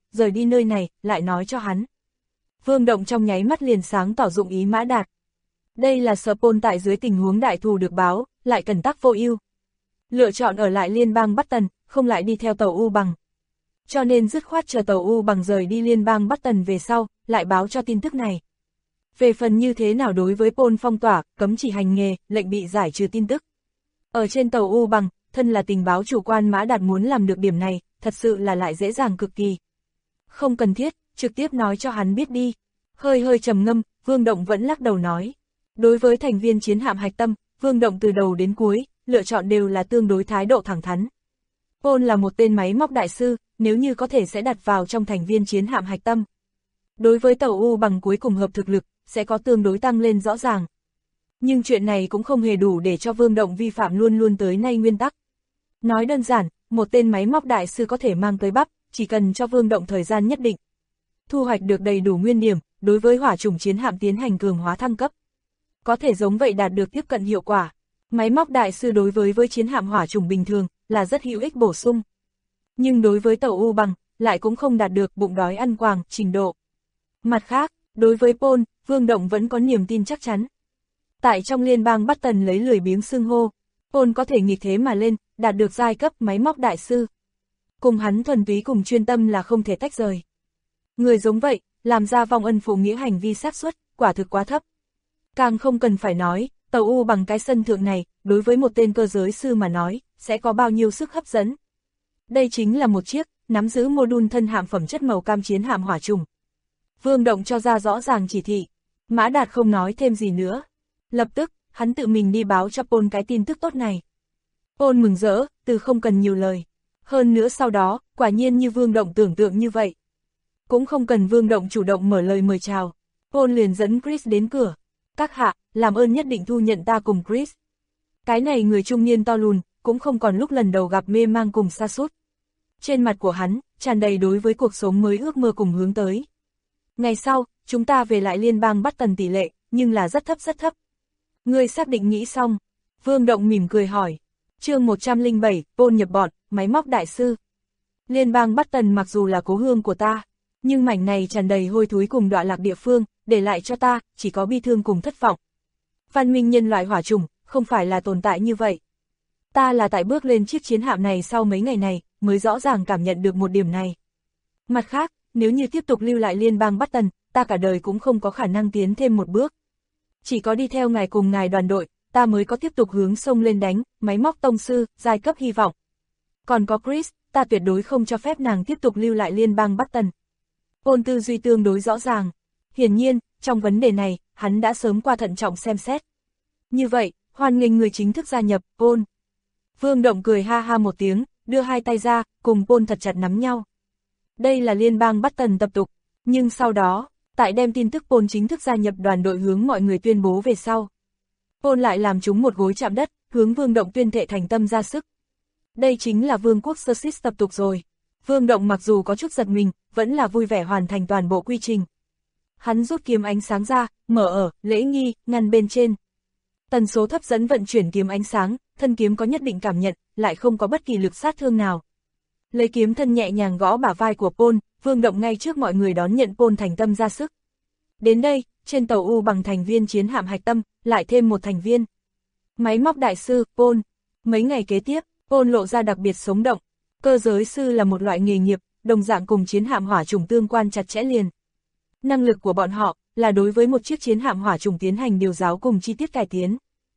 rời đi nơi này, lại nói cho hắn. Vương Động trong nháy mắt liền sáng tỏ dụng ý Mã Đạt. Đây là sợ Paul tại dưới tình huống đại thù được báo, lại cần tắc vô ưu. Lựa chọn ở lại liên bang Bắc Tần, không lại đi theo tàu U Bằng. Cho nên dứt khoát chờ tàu U Bằng rời đi liên bang Bắc Tần về sau, lại báo cho tin tức này. Về phần như thế nào đối với Paul phong tỏa, cấm chỉ hành nghề, lệnh bị giải trừ tin tức. Ở trên tàu U Bằng, thân là tình báo chủ quan Mã Đạt muốn làm được điểm này, thật sự là lại dễ dàng cực kỳ. Không cần thiết, trực tiếp nói cho hắn biết đi. Hơi trầm ngâm, Vương Động vẫn lắc đầu nói. Đối với thành viên chiến hạm hạch tâm, Vương Động từ đầu đến cuối, lựa chọn đều là tương đối thái độ thẳng thắn. Paul là một tên máy móc đại sư, nếu như có thể sẽ đặt vào trong thành viên chiến hạm hạch tâm. Đối với tàu U Bằng cuối cùng hợp thực lực, sẽ có tương đối tăng lên rõ ràng. Nhưng chuyện này cũng không hề đủ để cho Vương Động vi phạm luôn luôn tới nay nguyên tắc. Nói đơn giản, một tên máy móc đại sư có thể mang tới bắp, chỉ cần cho Vương Động thời gian nhất định. Thu hoạch được đầy đủ nguyên điểm, đối với hỏa chủng chiến hạm tiến hành cường hóa thăng cấp. Có thể giống vậy đạt được tiếp cận hiệu quả. Máy móc đại sư đối với chiến hạm hỏa chủng bình thường, là rất hữu ích bổ sung. Nhưng đối với tàu U Bằng, lại cũng không đạt được bụng đói ăn quàng, trình độ. Mặt khác, đối với Paul, Vương Động vẫn có niềm tin chắc chắn. Tại trong liên bang Bắc Tần lấy lười biếng xưng hô, Paul có thể nghịch thế mà lên, đạt được giai cấp máy móc đại sư. Cùng hắn thuần túy cùng chuyên tâm là không thể tách rời. Người giống vậy, làm ra vong ân phụ nghĩa hành vi xác suất, quả thực quá thấp. Càng không cần phải nói, tàu U Bằng cái sân thượng này, đối với một tên cơ giới sư mà nói, sẽ có bao nhiêu sức hấp dẫn. Đây chính là một chiếc, nắm giữ mô đun thân hạm phẩm chất màu cam chiến hạm hỏa trùng. Vương Động cho ra rõ ràng chỉ thị, Mã Đạt không nói thêm gì nữa. Lập tức, hắn tự mình đi báo cho Paul cái tin tức tốt này. Paul mừng rỡ, từ không cần nhiều lời. Hơn nữa sau đó, quả nhiên như Vương Động tưởng tượng như vậy. Cũng không cần Vương Động chủ động mở lời mời chào. Paul liền dẫn Chris đến cửa. Các hạ, làm ơn nhất định thu nhận ta cùng Chris. Cái này người trung niên to lùn, cũng không còn lúc lần đầu gặp mê mang cùng sa sút. Trên mặt của hắn, tràn đầy đối với cuộc sống mới ước mơ cùng hướng tới. Ngày sau, chúng ta về lại liên bang Bắc Tần tỷ lệ, nhưng là rất thấp. Ngươi xác định nghĩ xong. Vương Động mỉm cười hỏi. Chương 107, Paul nhập bọn, máy móc đại sư. Liên bang Bắc Tần mặc dù là cố hương của ta, nhưng mảnh này tràn đầy hôi thối cùng đọa lạc địa phương, để lại cho ta, chỉ có bi thương cùng thất vọng. Văn minh nhân loại hỏa chủng, không phải là tồn tại như vậy. Ta là tại bước lên chiếc chiến hạm này sau mấy ngày này, mới rõ ràng cảm nhận được một điểm này. Mặt khác, nếu như tiếp tục lưu lại liên bang Bắc Tần, ta cả đời cũng không có khả năng tiến thêm một bước. Chỉ có đi theo ngài cùng ngài đoàn đội, ta mới có tiếp tục hướng sông lên đánh, máy móc tông sư, giai cấp hy vọng. Còn có Chris, ta tuyệt đối không cho phép nàng tiếp tục lưu lại liên bang Bắc Tần. Paul tư duy tương đối rõ ràng. Hiển nhiên, trong vấn đề này, hắn đã sớm qua thận trọng xem xét. Như vậy, hoan nghênh người chính thức gia nhập, Paul. Vương Động cười ha ha một tiếng, đưa hai tay ra, cùng Paul thật chặt nắm nhau. Đây là liên bang Bắc Tần tập tục, nhưng sau đó, tại đem tin tức Paul chính thức gia nhập đoàn đội hướng mọi người tuyên bố về sau. Paul lại làm chúng một gối chạm đất, hướng Vương Động tuyên thệ thành tâm ra sức. Đây chính là vương quốc Sơ Xít tập tục rồi. Vương Động mặc dù có chút giật mình, vẫn là vui vẻ hoàn thành toàn bộ quy trình. Hắn rút kiếm ánh sáng ra, mở ở, lễ nghi, ngăn bên trên. Tần số thấp dẫn vận chuyển kiếm ánh sáng, thân kiếm có nhất định cảm nhận, lại không có bất kỳ lực sát thương nào. Lấy kiếm thân nhẹ nhàng gõ bả vai của Paul, Vương Động ngay trước mọi người đón nhận Paul thành tâm ra sức. Đến đây, trên tàu U Bằng thành viên chiến hạm hạch tâm, lại thêm một thành viên. Máy móc đại sư, Paul. Mấy ngày kế tiếp, Paul lộ ra đặc biệt sống động. Cơ giới sư là một loại nghề nghiệp, đồng dạng cùng chiến hạm hỏa chủng tương quan chặt chẽ liền. Năng lực của bọn họ là đối với một chiếc chiến hạm hỏa chủng tiến hành điều giáo cùng chi tiết cải tiến.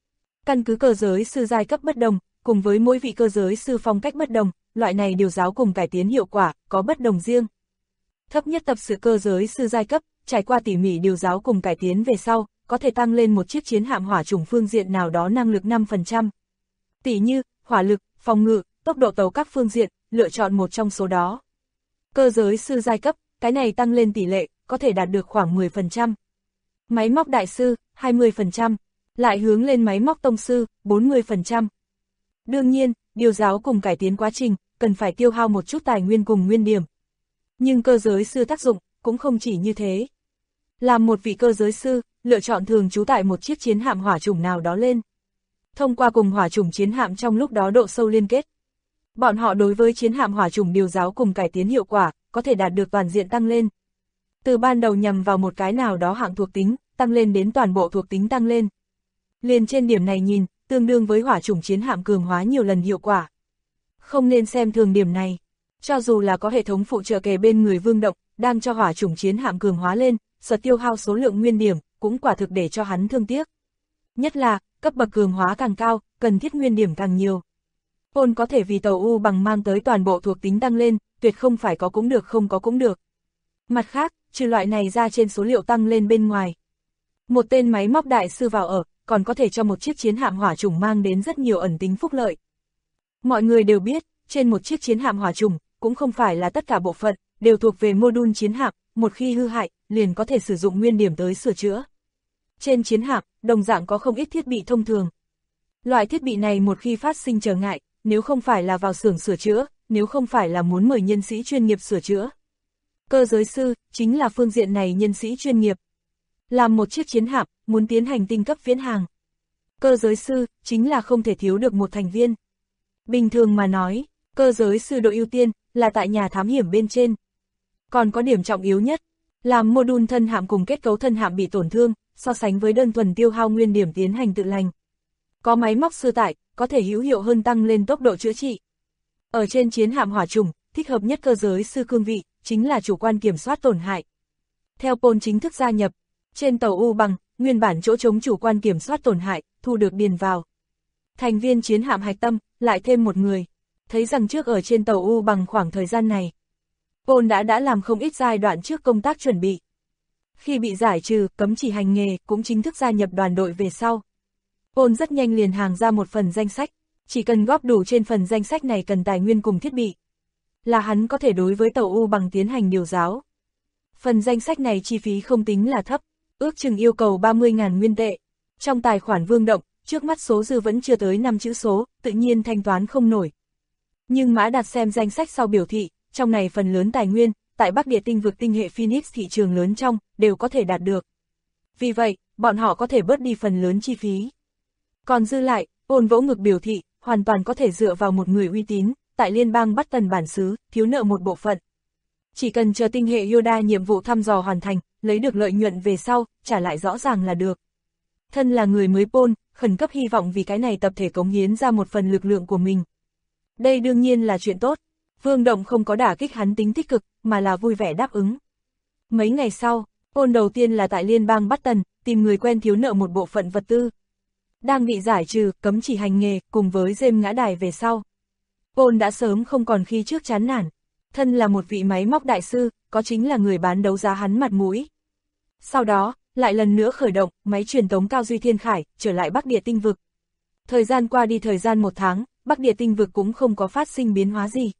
Căn cứ cơ giới sư giai cấp bất đồng, cùng với mỗi vị cơ giới sư phong cách bất đồng, loại này điều giáo cùng cải tiến hiệu quả có bất đồng riêng. Thấp nhất tập sự cơ giới sư giai cấp, trải qua tỉ mỉ điều giáo cùng cải tiến về sau, có thể tăng lên một chiếc chiến hạm hỏa chủng phương diện nào đó năng lực 5%. Tỉ như, hỏa lực, phòng ngự, tốc độ tàu các phương diện, lựa chọn một trong số đó. Cơ giới sư giai cấp, cái này tăng lên tỷ lệ, có thể đạt được khoảng 10%. Máy móc đại sư, 20%. Lại hướng lên máy móc tông sư, 40%. Đương nhiên, điều giáo cùng cải tiến quá trình, cần phải tiêu hao một chút tài nguyên cùng nguyên điểm. Nhưng cơ giới sư tác dụng, cũng không chỉ như thế. Làm một vị cơ giới sư, lựa chọn thường trú tại một chiếc chiến hạm hỏa chủng nào đó lên. Thông qua cùng hỏa chủng chiến hạm trong lúc đó độ sâu liên kết. Bọn họ đối với chiến hạm hỏa chủng điều giáo cùng cải tiến hiệu quả, có thể đạt được toàn diện tăng lên. Từ ban đầu nhằm vào một cái nào đó hạng thuộc tính, tăng lên đến toàn bộ thuộc tính tăng lên. Liền trên điểm này nhìn, tương đương với hỏa chủng chiến hạm cường hóa nhiều lần hiệu quả. Không nên xem thường điểm này. Cho dù là có hệ thống phụ trợ kề bên người Vương Động, đang cho hỏa chủng chiến hạm cường hóa lên, sở tiêu hao số lượng nguyên điểm, cũng quả thực để cho hắn thương tiếc. Nhất là, cấp bậc cường hóa càng cao, cần thiết nguyên điểm càng nhiều. Paul có thể vì tàu U bằng mang tới toàn bộ thuộc tính tăng lên, tuyệt không phải có cũng được không có cũng được. Mặt khác, trừ loại này ra trên số liệu tăng lên bên ngoài. Một tên máy móc đại sư vào ở, còn có thể cho một chiếc chiến hạm hỏa chủng mang đến rất nhiều ẩn tính phúc lợi. Mọi người đều biết, trên một chiếc chiến hạm hỏa chủng, cũng không phải là tất cả bộ phận, đều thuộc về mô-đun chiến hạm, một khi hư hại, liền có thể sử dụng nguyên điểm tới sửa chữa. Trên chiến hạm, đồng dạng có không ít thiết bị thông thường. Loại thiết bị này một khi phát sinh trở ngại, nếu không phải là vào xưởng sửa chữa, nếu không phải là muốn mời nhân sĩ chuyên nghiệp sửa chữa. Cơ giới sư, chính là phương diện này nhân sĩ chuyên nghiệp. Làm một chiếc chiến hạm, muốn tiến hành tinh cấp viễn hàng. Cơ giới sư, chính là không thể thiếu được một thành viên. Bình thường mà nói, cơ giới sư độ ưu tiên, là tại nhà thám hiểm bên trên. Còn có điểm trọng yếu nhất, làm mô-đun thân hạm cùng kết cấu thân hạm bị tổn thương, so sánh với đơn thuần tiêu hao nguyên điểm tiến hành tự lành. Có máy móc sư tải, có thể hữu hiệu hơn tăng lên tốc độ chữa trị. Ở trên chiến hạm hỏa chủng, thích hợp nhất cơ giới sư cương vị, chính là chủ quan kiểm soát tổn hại. Theo Paul chính thức gia nhập, trên tàu U bằng, nguyên bản chỗ trống chủ quan kiểm soát tổn hại, thu được điền vào. Thành viên chiến hạm hạch tâm, lại thêm một người. Thấy rằng trước ở trên tàu U bằng khoảng thời gian này, Paul đã làm không ít giai đoạn trước công tác chuẩn bị. Khi bị giải trừ, cấm chỉ hành nghề, cũng chính thức gia nhập đoàn đội về sau. Paul rất nhanh liền hàng ra một phần danh sách, chỉ cần góp đủ trên phần danh sách này cần tài nguyên cùng thiết bị. Là hắn có thể đối với tàu U bằng tiến hành điều giáo. Phần danh sách này chi phí không tính là thấp, ước chừng yêu cầu 30.000 nguyên tệ. Trong tài khoản Vương Động, trước mắt số dư vẫn chưa tới 5 chữ số, tự nhiên thanh toán không nổi. Nhưng Mã Đạt xem danh sách sau biểu thị, trong này phần lớn tài nguyên, tại Bắc Địa tinh vực tinh hệ Phoenix thị trường lớn trong, đều có thể đạt được. Vì vậy, bọn họ có thể bớt đi phần lớn chi phí. Còn dư lại, Paul vỗ ngực biểu thị, hoàn toàn có thể dựa vào một người uy tín, tại liên bang Bắc Tần bản xứ, thiếu nợ một bộ phận. Chỉ cần chờ tinh hệ Yoda nhiệm vụ thăm dò hoàn thành, lấy được lợi nhuận về sau, trả lại rõ ràng là được. Thân là người mới Paul, khẩn cấp hy vọng vì cái này tập thể cống hiến ra một phần lực lượng của mình. Đây đương nhiên là chuyện tốt. Vương Động không có đả kích hắn tính tích cực, mà là vui vẻ đáp ứng. Mấy ngày sau, Paul đầu tiên là tại liên bang Bắc Tần, tìm người quen thiếu nợ một bộ phận vật tư. Đang bị giải trừ, cấm chỉ hành nghề, cùng với James ngã đài về sau. Paul đã sớm không còn khi trước chán nản. Thân là một vị máy móc đại sư, có chính là người bán đấu giá hắn mặt mũi. Sau đó, lại lần nữa khởi động, máy truyền tống Cao Duy Thiên Khải, trở lại Bắc Địa tinh vực. Thời gian qua đi thời gian 1 tháng, Bắc Địa tinh vực cũng không có phát sinh biến hóa gì.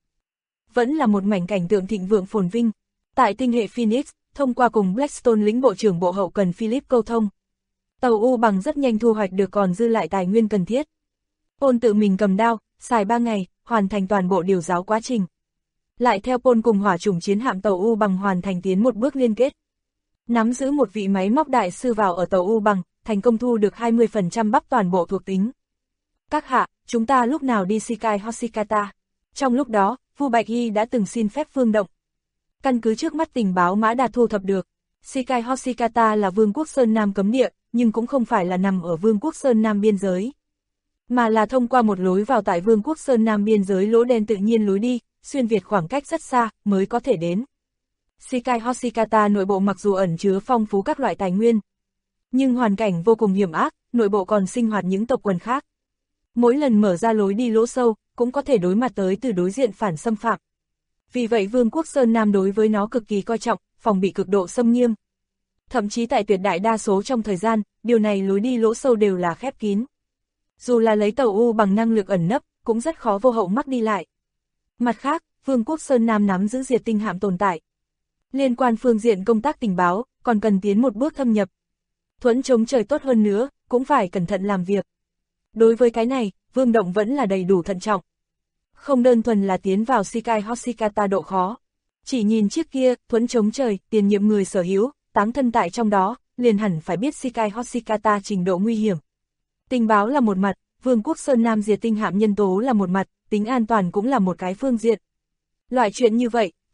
Vẫn là một mảnh cảnh tượng thịnh vượng phồn vinh. Tại tinh hệ Phoenix, thông qua cùng Blackstone lĩnh bộ trưởng bộ hậu cần Philip câu thông. Tàu U bằng rất nhanh thu hoạch được còn dư lại tài nguyên cần thiết. Paul tự mình cầm đao, xài 3 ngày, hoàn thành toàn bộ điều giáo quá trình. Lại theo Paul cùng hỏa chủng chiến hạm tàu U bằng hoàn thành tiến một bước liên kết. Nắm giữ một vị máy móc đại sư vào ở tàu U bằng, thành công thu được 20% bắp toàn bộ thuộc tính. Các hạ, chúng ta lúc nào đi Shikai Hoshikata? Trong lúc đó, Vu Bạch Hy đã từng xin phép Vương Động. Căn cứ trước mắt tình báo Mã Đạt thu thập được, Shikai Hoshikata là Vương quốc Sơn Nam cấm địa, nhưng cũng không phải là nằm ở Vương quốc Sơn Nam biên giới, mà là thông qua một lối vào tại Vương quốc Sơn Nam biên giới lỗ đen tự nhiên lối đi, xuyên việt khoảng cách rất xa, mới có thể đến. Shikai Hoshikata nội bộ mặc dù ẩn chứa phong phú các loại tài nguyên, nhưng hoàn cảnh vô cùng hiểm ác, nội bộ còn sinh hoạt những tộc quần khác. Mỗi lần mở ra lối đi lỗ sâu, cũng có thể đối mặt tới từ đối diện phản xâm phạm. Vì vậy Vương quốc Sơn Nam đối với nó cực kỳ coi trọng, phòng bị cực độ xâm nghiêm. Thậm chí tại tuyệt đại đa số trong thời gian, điều này lối đi lỗ sâu đều là khép kín. Dù là lấy tàu U bằng năng lực ẩn nấp, cũng rất khó vô hậu mắc đi lại. Mặt khác, Vương quốc Sơn Nam nắm giữ diệt tinh hạm tồn tại. Liên quan phương diện công tác tình báo, còn cần tiến một bước thâm nhập. Thuẫn chống trời tốt hơn nữa, cũng phải cẩn thận làm việc. Đối với cái này, Vương Động vẫn là đầy đủ thận trọng. Không đơn thuần là tiến vào Shikai Hoshikata độ khó. Chỉ nhìn chiếc kia, thuẫn chống trời, tiền nhiệm người sở hữu, táng thân tại trong đó, liền hẳn phải biết Shikai Hoshikata trình độ nguy hiểm. Tình báo là một mặt, Vương quốc Sơn Nam diệt tinh hạm nhân tố là một mặt, tính an toàn cũng là một cái phương diện. Loại chuyện như vậy,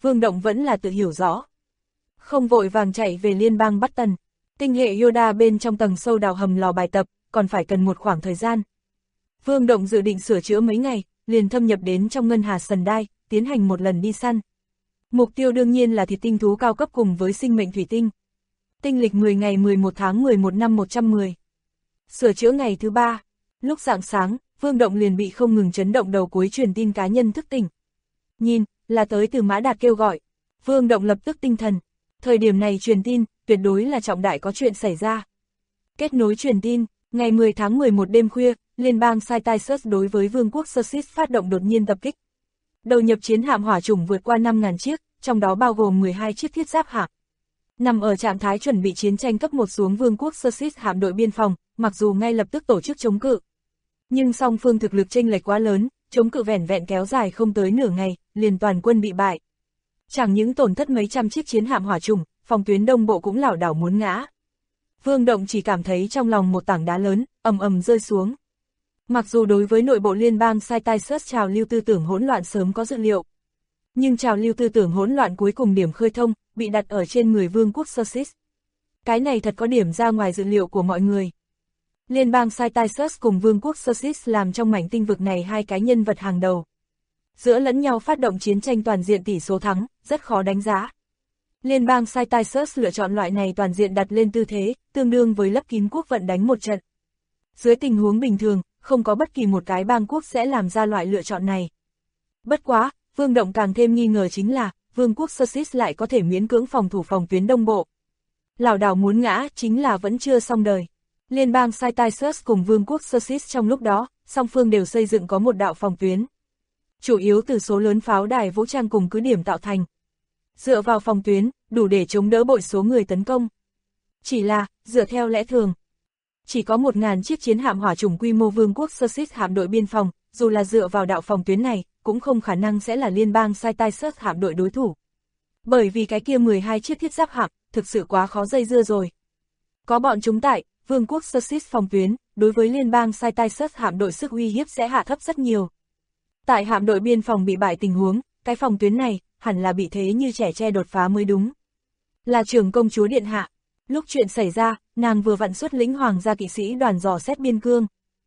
Vương Động vẫn là tự hiểu rõ. Không vội vàng chạy về liên bang bắt tần. Tinh hệ Yoda bên trong tầng sâu đào hầm lò bài tập, còn phải cần một khoảng thời gian. Vương Động dự định sửa chữa mấy ngày, liền thâm nhập đến trong ngân hà Sần Đai, tiến hành một lần đi săn. Mục tiêu đương nhiên là thịt tinh thú cao cấp cùng với sinh mệnh thủy tinh. Tinh lịch 10 ngày 11 tháng 11 năm 110. Sửa chữa ngày thứ 3. Lúc rạng sáng, Vương Động liền bị không ngừng chấn động đầu cuối truyền tin cá nhân thức tỉnh. Nhìn, là tới từ Mã Đạt kêu gọi. Vương Động lập tức tinh thần. Thời điểm này truyền tin, tuyệt đối là trọng đại có chuyện xảy ra. Kết nối truyền tin, ngày 10 tháng 11 đêm khuya, liên bang Cytaisus đối với vương quốc Sersis phát động đột nhiên tập kích. Đầu nhập chiến hạm hỏa chủng vượt qua 5.000 chiếc, trong đó bao gồm 12 chiếc thiết giáp hạm. Nằm ở trạng thái chuẩn bị chiến tranh cấp 1 xuống vương quốc Sersis hạm đội biên phòng, mặc dù ngay lập tức tổ chức chống cự. Nhưng song phương thực lực chênh lệch quá lớn, chống cự vẻn vẹn kéo dài không tới nửa ngày, liền toàn quân bị bại. Chẳng những tổn thất mấy trăm chiếc chiến hạm hỏa chủng, phòng tuyến đông bộ cũng lảo đảo muốn ngã. Vương Động chỉ cảm thấy trong lòng một tảng đá lớn, ầm ầm rơi xuống. Mặc dù đối với nội bộ liên bang Cytaisus trào lưu tư tưởng hỗn loạn sớm có dự liệu, nhưng trào lưu tư tưởng hỗn loạn cuối cùng điểm khơi thông, bị đặt ở trên người vương quốc Sersis. Cái này thật có điểm ra ngoài dự liệu của mọi người. Liên bang Cytaisus cùng vương quốc Sersis làm trong mảnh tinh vực này hai cái nhân vật hàng đầu. Giữa lẫn nhau phát động chiến tranh toàn diện tỷ số thắng, rất khó đánh giá. Liên bang Cytaisus lựa chọn loại này toàn diện đặt lên tư thế, tương đương với lấp kín quốc vận đánh một trận. Dưới tình huống bình thường, không có bất kỳ một cái bang quốc sẽ làm ra loại lựa chọn này. Bất quá, Vương Động càng thêm nghi ngờ chính là, vương quốc Sersis lại có thể miễn cưỡng phòng thủ phòng tuyến đông bộ. Lảo đảo muốn ngã chính là vẫn chưa xong đời. Liên bang Cytaisus cùng vương quốc Sersis trong lúc đó, song phương đều xây dựng có một đạo phòng tuyến. Chủ yếu từ số lớn pháo đài vũ trang cùng cứ điểm tạo thành. Dựa vào phòng tuyến, đủ để chống đỡ bội số người tấn công. Chỉ là, dựa theo lẽ thường, chỉ có 1.000 chiếc chiến hạm hỏa chủng quy mô vương quốc Sersis hạm đội biên phòng, dù là dựa vào đạo phòng tuyến này, cũng không khả năng sẽ là liên bang Cytaisus hạm đội đối thủ. Bởi vì cái kia 12 chiếc thiết giáp hạm, thực sự quá khó dây dưa rồi. Có bọn chúng tại, vương quốc Sersis phòng tuyến, đối với liên bang Cytaisus hạm đội sức uy hiếp sẽ hạ thấp rất nhiều. Tại hạm đội biên phòng bị bại tình huống, cái phòng tuyến này, hẳn là bị thế như trẻ tre đột phá mới đúng. Là trưởng công chúa điện hạ. Lúc chuyện xảy ra, nàng vừa vặn xuất lĩnh hoàng gia kỵ sĩ đoàn dò xét biên cương.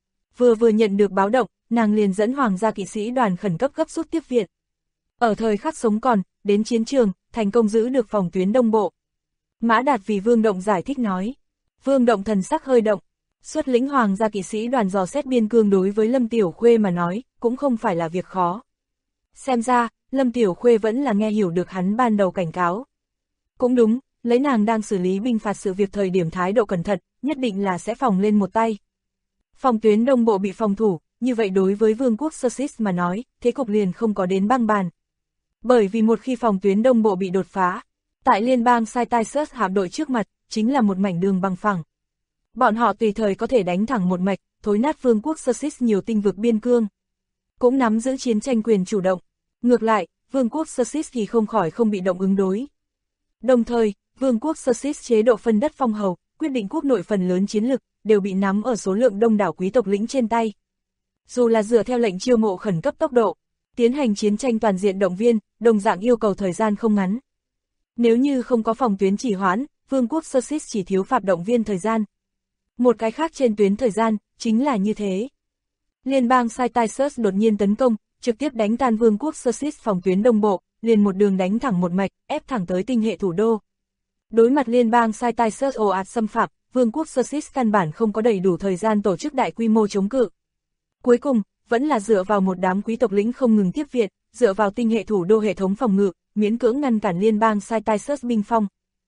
Vừa nhận được báo động, nàng liền dẫn hoàng gia kỵ sĩ đoàn khẩn cấp gấp rút tiếp viện. Ở thời khắc sống còn, đến chiến trường, thành công giữ được phòng tuyến đông bộ. Mã Đạt vì Vương Động giải thích nói. Vương Động thần sắc hơi động. Xuất lĩnh hoàng gia kỵ sĩ đoàn dò xét biên cương đối với Lâm Tiểu Khuê mà nói, cũng không phải là việc khó. Xem ra, Lâm Tiểu Khuê vẫn là nghe hiểu được hắn ban đầu cảnh cáo. Cũng đúng, lấy nàng đang xử lý binh phạt sự việc thời điểm thái độ cẩn thận, nhất định là sẽ phòng lên một tay. Phòng tuyến đông bộ bị phòng thủ, như vậy đối với vương quốc Sersis mà nói, thế cục liền không có đến băng bàn. Bởi vì một khi phòng tuyến đông bộ bị đột phá, tại liên bang Cytaisus hạm đội trước mặt, chính là một mảnh đường bằng phẳng. Bọn họ tùy thời có thể đánh thẳng một mạch, thối nát vương quốc Sersis nhiều tinh vực biên cương. Cũng nắm giữ chiến tranh quyền chủ động. Ngược lại, vương quốc Sersis thì không khỏi không bị động ứng đối. Đồng thời, vương quốc Sersis chế độ phân đất phong hầu, quyết định quốc nội phần lớn chiến lực, đều bị nắm ở số lượng đông đảo quý tộc lĩnh trên tay. Dù là dựa theo lệnh chiêu mộ khẩn cấp tốc độ, tiến hành chiến tranh toàn diện động viên, đồng dạng yêu cầu thời gian không ngắn. Nếu như không có phòng tuyến chỉ hoãn, vương quốc Sersis chỉ thiếu phát động viên thời gian. Một cái khác trên tuyến thời gian, chính là như thế. Liên bang Cytaisus đột nhiên tấn công, trực tiếp đánh tan vương quốc Sersis phòng tuyến đông bộ, liền một đường đánh thẳng một mạch, ép thẳng tới tinh hệ thủ đô. Đối mặt liên bang Cytaisus ồ ạt xâm phạm, vương quốc Sersis căn bản không có đầy đủ thời gian tổ chức đại quy mô chống cự. Cuối cùng, vẫn là dựa vào một đám quý tộc lĩnh không ngừng tiếp viện, dựa vào tinh hệ thủ đô hệ thống phòng ngự, miễn cưỡng ngăn cản liên bang Cytaisus binh phong.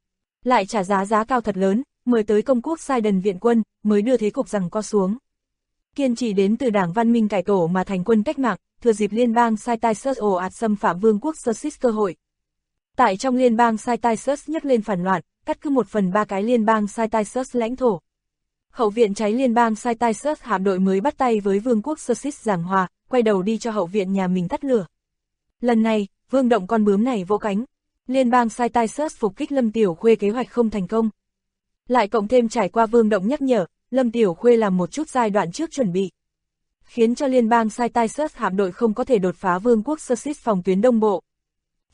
Lại trả giá cao thật lớn, mời tới công quốc Sidon viện quân, mới đưa thế cục giằng co xuống. Kiên trì đến từ đảng Văn Minh cải tổ mà thành quân cách mạng, thừa dịp liên bang Cytaisus ồ ạt xâm phạm vương quốc Sersis cơ hội. Tại trong liên bang Cytaisus nhấc lên phản loạn, cắt cứ 1/3 cái liên bang Cytaisus lãnh thổ. Hậu viện cháy liên bang Cytaisus hạm đội mới bắt tay với vương quốc Sersis giảng hòa, quay đầu đi cho hậu viện nhà mình tắt lửa. Lần này, Vương Động con bướm này vỗ cánh. Liên bang Cytaisus phục kích Lâm Tiểu Khuê kế hoạch không thành công. Lại cộng thêm trải qua Vương Động nhắc nhở, Lâm Tiểu Khuê làm một chút giai đoạn trước chuẩn bị, khiến cho liên bang Cytaisus hạm đội không có thể đột phá vương quốc Sersis phòng tuyến đông bộ.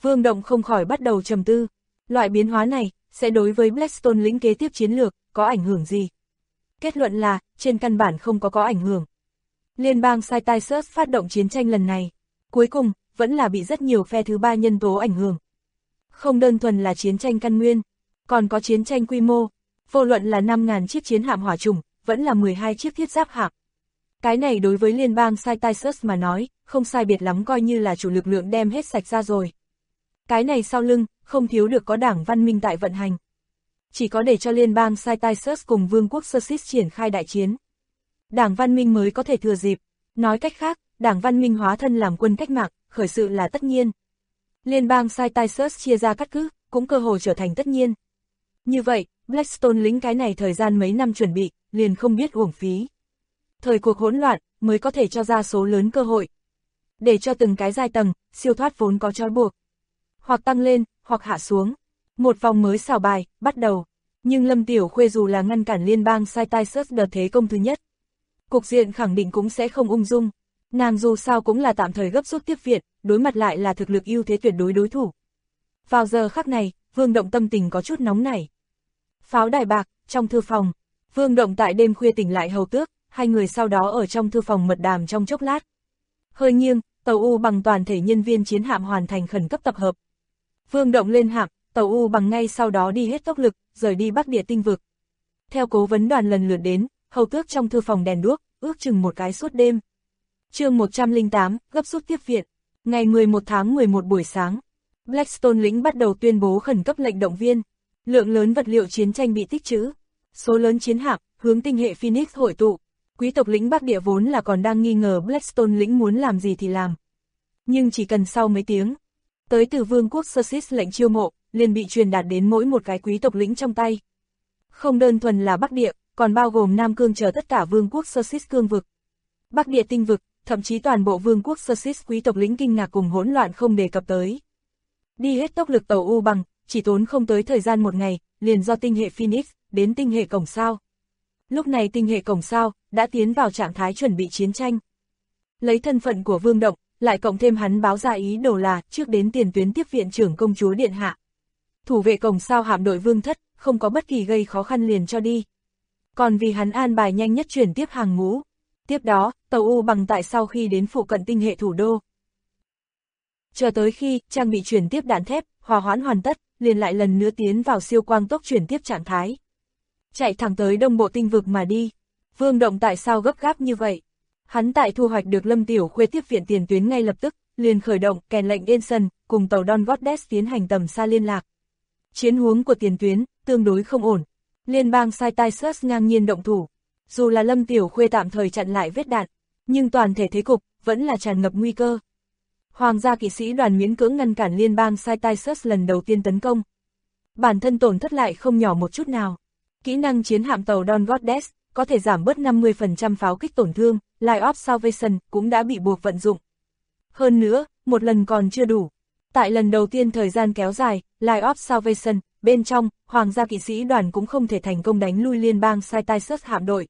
Vương Động không khỏi bắt đầu trầm tư. Loại biến hóa này, sẽ đối với Blackstone lĩnh kế tiếp chiến lược, có ảnh hưởng gì? Kết luận là, trên căn bản không có ảnh hưởng. Liên bang Cytisus phát động chiến tranh lần này. Cuối cùng, vẫn là bị rất nhiều phe thứ ba nhân tố ảnh hưởng. Không đơn thuần là chiến tranh căn nguyên, còn có chiến tranh quy mô. Vô luận là 5.000 chiếc chiến hạm hỏa trùng, vẫn là 12 chiếc thiết giáp hạm. Cái này đối với liên bang Cytisus mà nói, không sai biệt lắm coi như là chủ lực lượng đem hết sạch ra rồi. Cái này sau lưng, không thiếu được có đảng văn minh tại vận hành. Chỉ có để cho liên bang Cytisus cùng vương quốc Xerxes triển khai đại chiến. Đảng văn minh mới có thể thừa dịp. Nói cách khác, đảng văn minh hóa thân làm quân cách mạng, khởi sự là tất nhiên. Liên bang Cytisus chia ra cắt cứ, cũng cơ hồ trở thành tất nhiên. Như vậy, Blackstone lĩnh cái này thời gian mấy năm chuẩn bị, liền không biết uổng phí. Thời cuộc hỗn loạn, mới có thể cho ra số lớn cơ hội. Để cho từng cái giai tầng, siêu thoát vốn có trói buộc. Hoặc tăng lên, hoặc hạ xuống. Một vòng mới xào bài, bắt đầu. Nhưng Lâm Tiểu Khuê dù là ngăn cản liên bang Cytisus đợt thế công thứ nhất. Cục diện khẳng định cũng sẽ không ung dung. Nàng dù sao cũng là tạm thời gấp rút tiếp viện, đối mặt lại là thực lực ưu thế tuyệt đối đối thủ. Vào giờ khắc này, Vương Động tâm tình có chút nóng nảy. Pháo đài bạc, trong thư phòng. Vương Động tại đêm khuya tỉnh lại hầu tước, hai người sau đó ở trong thư phòng mật đàm trong chốc lát. Hơi nghiêng, tàu U bằng toàn thể nhân viên chiến hạm hoàn thành khẩn cấp tập hợp. Vương Động lên hạm, tàu U bằng ngay sau đó đi hết tốc lực, rời đi Bắc Địa tinh vực. Theo cố vấn đoàn lần lượt đến, hầu tước trong thư phòng đèn đuốc, ước chừng một cái suốt đêm. Chương 108, gấp rút tiếp viện. Ngày 11 tháng 11 buổi sáng, Blackstone lĩnh bắt đầu tuyên bố khẩn cấp lệnh động viên. Lượng lớn vật liệu chiến tranh bị tích trữ. Số lớn chiến hạm, hướng tinh hệ Phoenix hội tụ. Quý tộc lĩnh Bắc Địa vốn là còn đang nghi ngờ Blackstone lĩnh muốn làm gì thì làm. Nhưng chỉ cần sau mấy tiếng, tới từ vương quốc Xerxes lệnh chiêu mộ, liền bị truyền đạt đến mỗi một cái quý tộc lĩnh trong tay. Không đơn thuần là Bắc Địa, còn bao gồm Nam Cương chờ tất cả vương quốc Xerxes cương vực. Bắc Địa tinh vực, thậm chí toàn bộ vương quốc Xerxes quý tộc lĩnh kinh ngạc cùng hỗn loạn không đề cập tới. Đi hết tốc lực tàu U bằng, chỉ tốn không tới thời gian một ngày, liền do tinh hệ Phoenix, đến tinh hệ Cổng Sao. Lúc này tinh hệ Cổng Sao, đã tiến vào trạng thái chuẩn bị chiến tranh. Lấy thân phận của Vương Động, lại cộng thêm hắn báo ra ý đồ là, trước đến tiền tuyến tiếp viện trưởng công chúa Điện Hạ. Thủ vệ Cổng Sao hạm đội Vương Thất, không có bất kỳ gây khó khăn liền cho đi. Còn vì hắn an bài nhanh nhất chuyển tiếp hàng ngũ. Tiếp đó, tàu U bằng tại sau khi đến phụ cận tinh hệ thủ đô. Chờ tới khi, trang bị chuyển tiếp đạn thép, hòa hoãn hoàn tất, liền lại lần nữa tiến vào siêu quang tốc chuyển tiếp trạng thái. Chạy thẳng tới đông bộ tinh vực mà đi. Vương Động tại sao gấp gáp như vậy? Hắn tại thu hoạch được Lâm Tiểu Khuê tiếp viện tiền tuyến ngay lập tức, liền khởi động kèn lệnh Ensign, cùng tàu Don Goddess tiến hành tầm xa liên lạc. Chiến huống của tiền tuyến, tương đối không ổn. Liên bang Cytisus ngang nhiên động thủ. Dù là Lâm Tiểu Khuê tạm thời chặn lại vết đạn, nhưng toàn thể thế cục, vẫn là tràn ngập nguy cơ. Hoàng gia kỵ sĩ đoàn miễn cưỡng ngăn cản liên bang Cytisus lần đầu tiên tấn công. Bản thân tổn thất lại không nhỏ một chút nào. Kỹ năng chiến hạm tàu Don Goddess, có thể giảm bớt 50% pháo kích tổn thương, Light of Salvation cũng đã bị buộc vận dụng. Hơn nữa, một lần còn chưa đủ. Tại lần đầu tiên thời gian kéo dài, Light of Salvation, bên trong, Hoàng gia kỵ sĩ đoàn cũng không thể thành công đánh lui liên bang Cytisus hạm đội.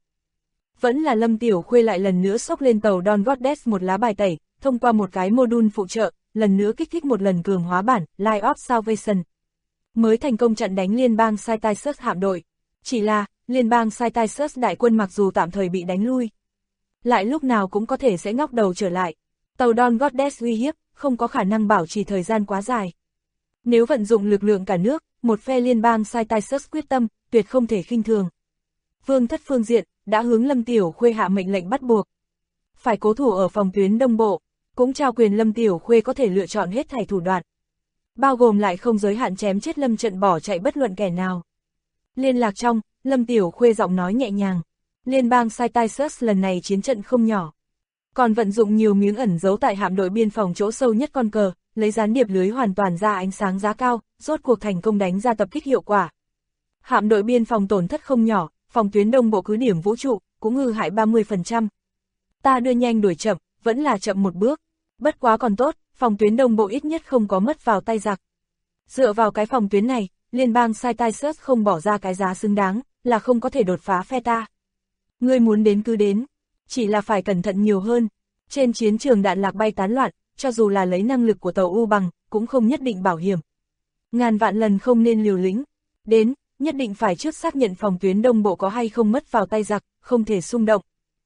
Vẫn là Lâm Tiểu Khuê lại lần nữa xốc lên tàu Don Goddess một lá bài tẩy, thông qua một cái module phụ trợ, lần nữa kích thích một lần cường hóa bản, Light of Salvation. Mới thành công chặn đánh liên bang Cytisus hạm đội. Chỉ là, liên bang Cytisus đại quân mặc dù tạm thời bị đánh lui, lại lúc nào cũng có thể sẽ ngóc đầu trở lại. Tàu Don Goddess uy hiếp, không có khả năng bảo trì thời gian quá dài. Nếu vận dụng lực lượng cả nước, một phe liên bang Cytisus quyết tâm, tuyệt không thể khinh thường. Vương Thất phương diện, đã hướng Lâm Tiểu Khuê hạ mệnh lệnh bắt buộc. Phải cố thủ ở phòng tuyến đông bộ, cũng trao quyền Lâm Tiểu Khuê có thể lựa chọn hết thảy thủ đoạn. Bao gồm lại không giới hạn chém chết Lâm Trận bỏ chạy bất luận kẻ nào. Liên lạc trong, Lâm Tiểu Khuê giọng nói nhẹ nhàng. Liên bang Cytisus lần này chiến trận không nhỏ. Còn vận dụng nhiều miếng ẩn giấu tại hạm đội biên phòng chỗ sâu nhất con cờ, lấy gián điệp lưới hoàn toàn ra ánh sáng giá cao, rốt cuộc thành công đánh ra tập kích hiệu quả. Hạm đội biên phòng tổn thất không nhỏ, phòng tuyến đông bộ cứ điểm vũ trụ, cũng hư hại 30%. Ta đưa nhanh đuổi chậm, vẫn là chậm một bước. Bất quá còn tốt, phòng tuyến đông bộ ít nhất không có mất vào tay giặc. Dựa vào cái phòng tuyến này, liên bang Cytisus không bỏ ra cái giá xứng đáng, là không có thể đột phá phe ta. Ngươi muốn đến cứ đến, chỉ là phải cẩn thận nhiều hơn. Trên chiến trường đạn lạc bay tán loạn, cho dù là lấy năng lực của tàu U bằng, cũng không nhất định bảo hiểm. Ngàn vạn lần không nên liều lĩnh. Đến, nhất định phải trước xác nhận phòng tuyến Đông Bộ có hay không mất vào tay giặc, không thể xung động.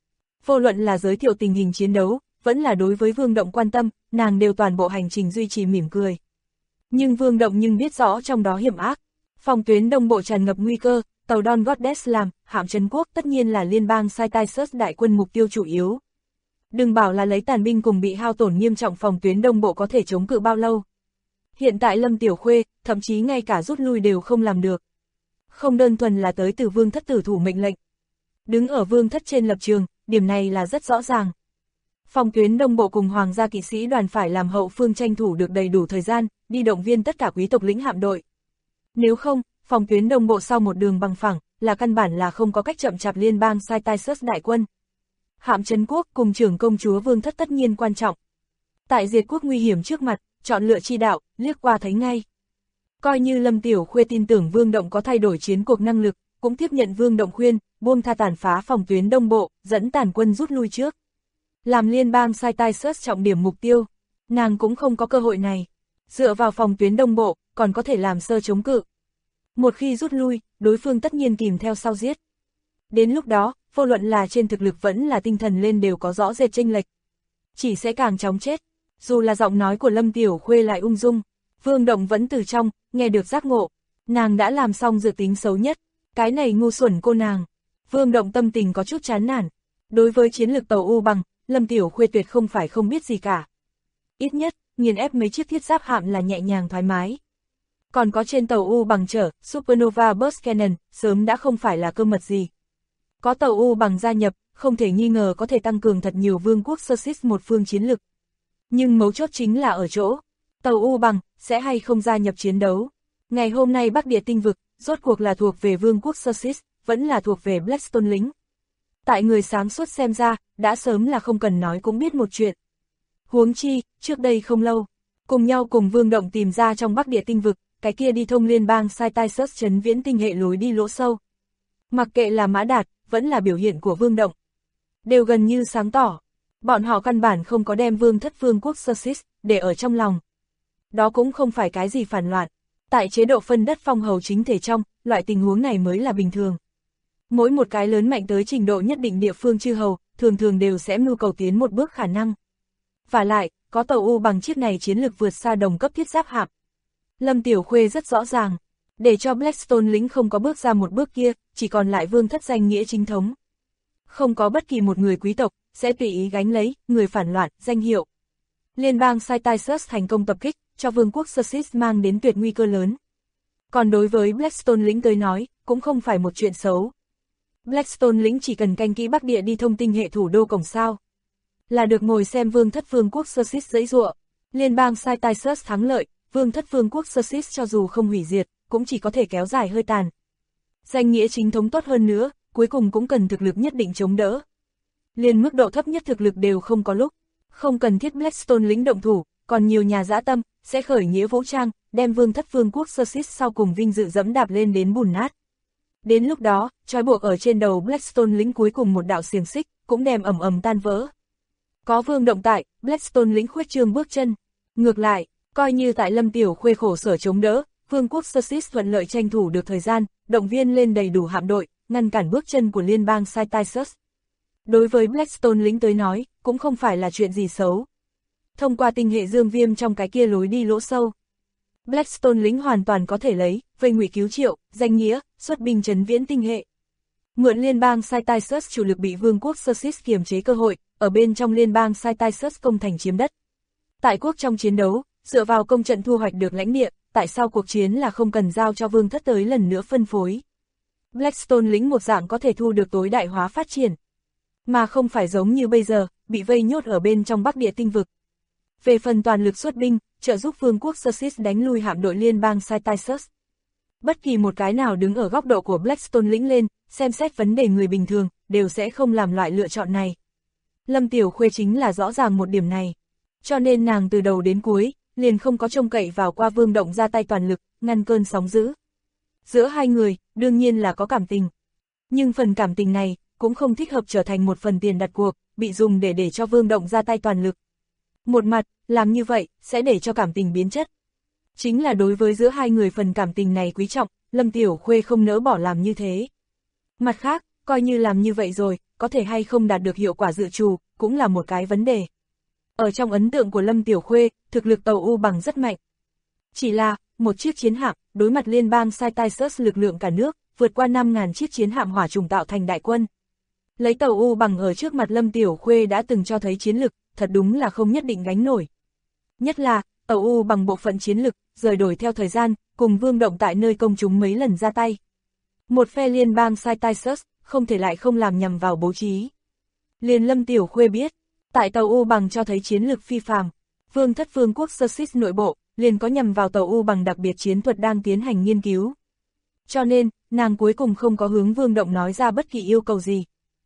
Vô luận là giới thiệu tình hình chiến đấu, vẫn là đối với Vương Động quan tâm, nàng đều toàn bộ hành trình duy trì mỉm cười. Nhưng Vương Động nhưng biết rõ trong đó hiểm ác. Phòng tuyến Đông Bộ tràn ngập nguy cơ, tàu Don Goddess làm, hạm trấn quốc tất nhiên là liên bang Cyrus đại quân mục tiêu chủ yếu. Đừng bảo là lấy tàn binh cùng bị hao tổn nghiêm trọng phòng tuyến Đông Bộ có thể chống cự bao lâu. Hiện tại Lâm Tiểu Khuê, thậm chí ngay cả rút lui đều không làm được. Không đơn thuần là tới từ Vương Thất tử thủ mệnh lệnh. Đứng ở Vương Thất trên lập trường, điểm này là rất rõ ràng. Phòng tuyến Đông Bộ cùng Hoàng gia kỵ sĩ đoàn phải làm hậu phương tranh thủ được đầy đủ thời gian, đi động viên tất cả quý tộc lĩnh hạm đội. Nếu không, phòng tuyến Đông Bộ sau một đường bằng phẳng, là căn bản là không có cách chậm chạp liên bang Cyrus đại quân. Hạm trấn quốc cùng trưởng công chúa Vương Thất tất nhiên quan trọng. Tại diệt quốc nguy hiểm trước mặt, chọn lựa chi đạo, liếc qua thấy ngay. Coi như Lâm Tiểu Khuê tin tưởng Vương Động có thay đổi chiến cuộc năng lực, cũng tiếp nhận Vương Động khuyên, buông tha tàn phá phòng tuyến Đông Bộ, dẫn tàn quân rút lui trước. Làm liên bang Cyrus trọng điểm mục tiêu, nàng cũng không có cơ hội này. Dựa vào phòng tuyến Đông Bộ, còn có thể làm sơ chống cự. Một khi rút lui, đối phương tất nhiên kìm theo sau giết. Đến lúc đó, vô luận là trên thực lực vẫn là tinh thần lên đều có rõ rệt chênh lệch. Chỉ sẽ càng chóng chết. Dù là giọng nói của Lâm Tiểu Khuê lại ung dung, Vương Động vẫn từ trong, nghe được giác ngộ. Nàng đã làm xong dự tính xấu nhất. Cái này ngu xuẩn cô nàng. Vương Động tâm tình có chút chán nản. Đối với chiến lược tàu U bằng, Lâm Tiểu Khuê tuyệt không phải không biết gì cả. Ít nhất, nghiền ép mấy chiếc thiết giáp hạm là nhẹ nhàng thoải mái. Còn có trên tàu U bằng chở, Supernova Burst Cannon, sớm đã không phải là cơ mật gì. Có tàu U bằng gia nhập, không thể nghi ngờ có thể tăng cường thật nhiều vương quốc Sussex một phương chiến lực. Nhưng mấu chốt chính là ở chỗ, tàu U bằng, sẽ hay không gia nhập chiến đấu. Ngày hôm nay Bắc Địa tinh vực, rốt cuộc là thuộc về vương quốc Sussex, vẫn là thuộc về Blackstone lính. Tại người sáng suốt xem ra, đã sớm là không cần nói cũng biết một chuyện. Huống chi, trước đây không lâu, cùng nhau cùng Vương Động tìm ra trong Bắc Địa tinh vực, cái kia đi thông liên bang Cyrus trấn viễn tinh hệ lối đi lỗ sâu. Mặc kệ là Mã Đạt, vẫn là biểu hiện của Vương Động, đều gần như sáng tỏ. Bọn họ căn bản không có đem Vương Thất vương quốc Sussex để ở trong lòng. Đó cũng không phải cái gì phản loạn. Tại chế độ phân đất phong hầu chính thể trong, loại tình huống này mới là bình thường. Mỗi một cái lớn mạnh tới trình độ nhất định địa phương chư hầu, thường thường đều sẽ mưu cầu tiến một bước khả năng. Và lại, có tàu U bằng chiếc này chiến lược vượt xa đồng cấp thiết giáp hạm. Lâm Tiểu Khuê rất rõ ràng, để cho Blackstone lính không có bước ra một bước kia, chỉ còn lại Vương Thất danh nghĩa chính thống. Không có bất kỳ một người quý tộc, sẽ tùy ý gánh lấy, người phản loạn, danh hiệu. Liên bang Cyrus thành công tập kích, cho vương quốc Sussex mang đến tuyệt nguy cơ lớn. Còn đối với Blackstone lính tới nói, cũng không phải một chuyện xấu. Blackstone lính chỉ cần canh kỹ Bắc Địa đi thông tinh hệ thủ đô cổng sao, là được ngồi xem Vương Thất vương quốc Sussex giãy giụa. Liên bang Cyrus thắng lợi, Vương Thất vương quốc Sussex cho dù không hủy diệt, cũng chỉ có thể kéo dài hơi tàn. Danh nghĩa chính thống tốt hơn nữa, cuối cùng cũng cần thực lực nhất định chống đỡ. Liên mức độ thấp nhất thực lực đều không có lúc, không cần thiết Blackstone lính động thủ, còn nhiều nhà dã tâm, sẽ khởi nghĩa vũ trang, đem Vương Thất vương quốc Sussex sau cùng vinh dự dẫm đạp lên đến bùn nát. Đến lúc đó, trói buộc ở trên đầu Blackstone lính cuối cùng một đạo xiềng xích, cũng đem ầm ầm tan vỡ. Có Vương Động tại, Blackstone lính khuyết trương bước chân. Ngược lại, coi như tại Lâm Tiểu Khuê khổ sở chống đỡ, vương quốc Sussex thuận lợi tranh thủ được thời gian, động viên lên đầy đủ hạm đội, ngăn cản bước chân của liên bang Cyrus. Đối với Blackstone lính tới nói, cũng không phải là chuyện gì xấu. Thông qua tinh hệ dương viêm trong cái kia lối đi lỗ sâu, Blackstone lính hoàn toàn có thể lấy, vây ngụy cứu triệu, danh nghĩa, xuất binh trấn viễn tinh hệ. Mượn liên bang Cyrus chủ lực bị vương quốc Sussex kiềm chế cơ hội, ở bên trong liên bang Cyrus công thành chiếm đất. Tại quốc trong chiến đấu, dựa vào công trận thu hoạch được lãnh địa, tại sao cuộc chiến là không cần giao cho Vương Thất tới lần nữa phân phối. Blackstone lính một dạng có thể thu được tối đại hóa phát triển, mà không phải giống như bây giờ, bị vây nhốt ở bên trong Bắc Địa tinh vực. Về phần toàn lực xuất binh, trợ giúp vương quốc Sussex đánh lui hạm đội liên bang Cyrus. Bất kỳ một cái nào đứng ở góc độ của Blackstone lính lên, xem xét vấn đề người bình thường, đều sẽ không làm loại lựa chọn này. Lâm Tiểu Khuê chính là rõ ràng một điểm này. Cho nên nàng từ đầu đến cuối, liền không có trông cậy vào qua Vương Động ra tay toàn lực, ngăn cơn sóng dữ. Giữa hai người, đương nhiên là có cảm tình. Nhưng phần cảm tình này, cũng không thích hợp trở thành một phần tiền đặt cuộc, bị dùng để cho Vương Động ra tay toàn lực. Một mặt, làm như vậy, sẽ để cho cảm tình biến chất, Chính là đối với giữa hai người phần cảm tình này quý trọng, Lâm Tiểu Khuê không nỡ bỏ làm như thế. Mặt khác, coi như làm như vậy rồi, có thể hay không đạt được hiệu quả dự trù, cũng là một cái vấn đề. Ở trong ấn tượng của Lâm Tiểu Khuê, thực lực tàu U Bằng rất mạnh. Chỉ là, một chiếc chiến hạm, đối mặt liên bang Cyrus lực lượng cả nước, vượt qua 5.000 chiếc chiến hạm hỏa trùng tạo thành đại quân. Lấy tàu U Bằng ở trước mặt Lâm Tiểu Khuê đã từng cho thấy chiến lực, thật đúng là không nhất định gánh nổi. Nhất là, tàu U Bằng bộ phận chiến lực, rời đổi theo thời gian, cùng Vương Động tại nơi công chúng mấy lần ra tay. Một phe liên bang Cyrus, không thể lại không làm nhầm vào bố trí. Liền Lâm Tiểu Khuê biết, tại tàu U Bằng cho thấy chiến lực phi phàm, Vương thất Vương quốc Sussex nội bộ, liền có nhằm vào tàu U Bằng đặc biệt chiến thuật đang tiến hành nghiên cứu. Cho nên, nàng cuối cùng không có hướng Vương Động nói ra bất kỳ yêu cầu gì,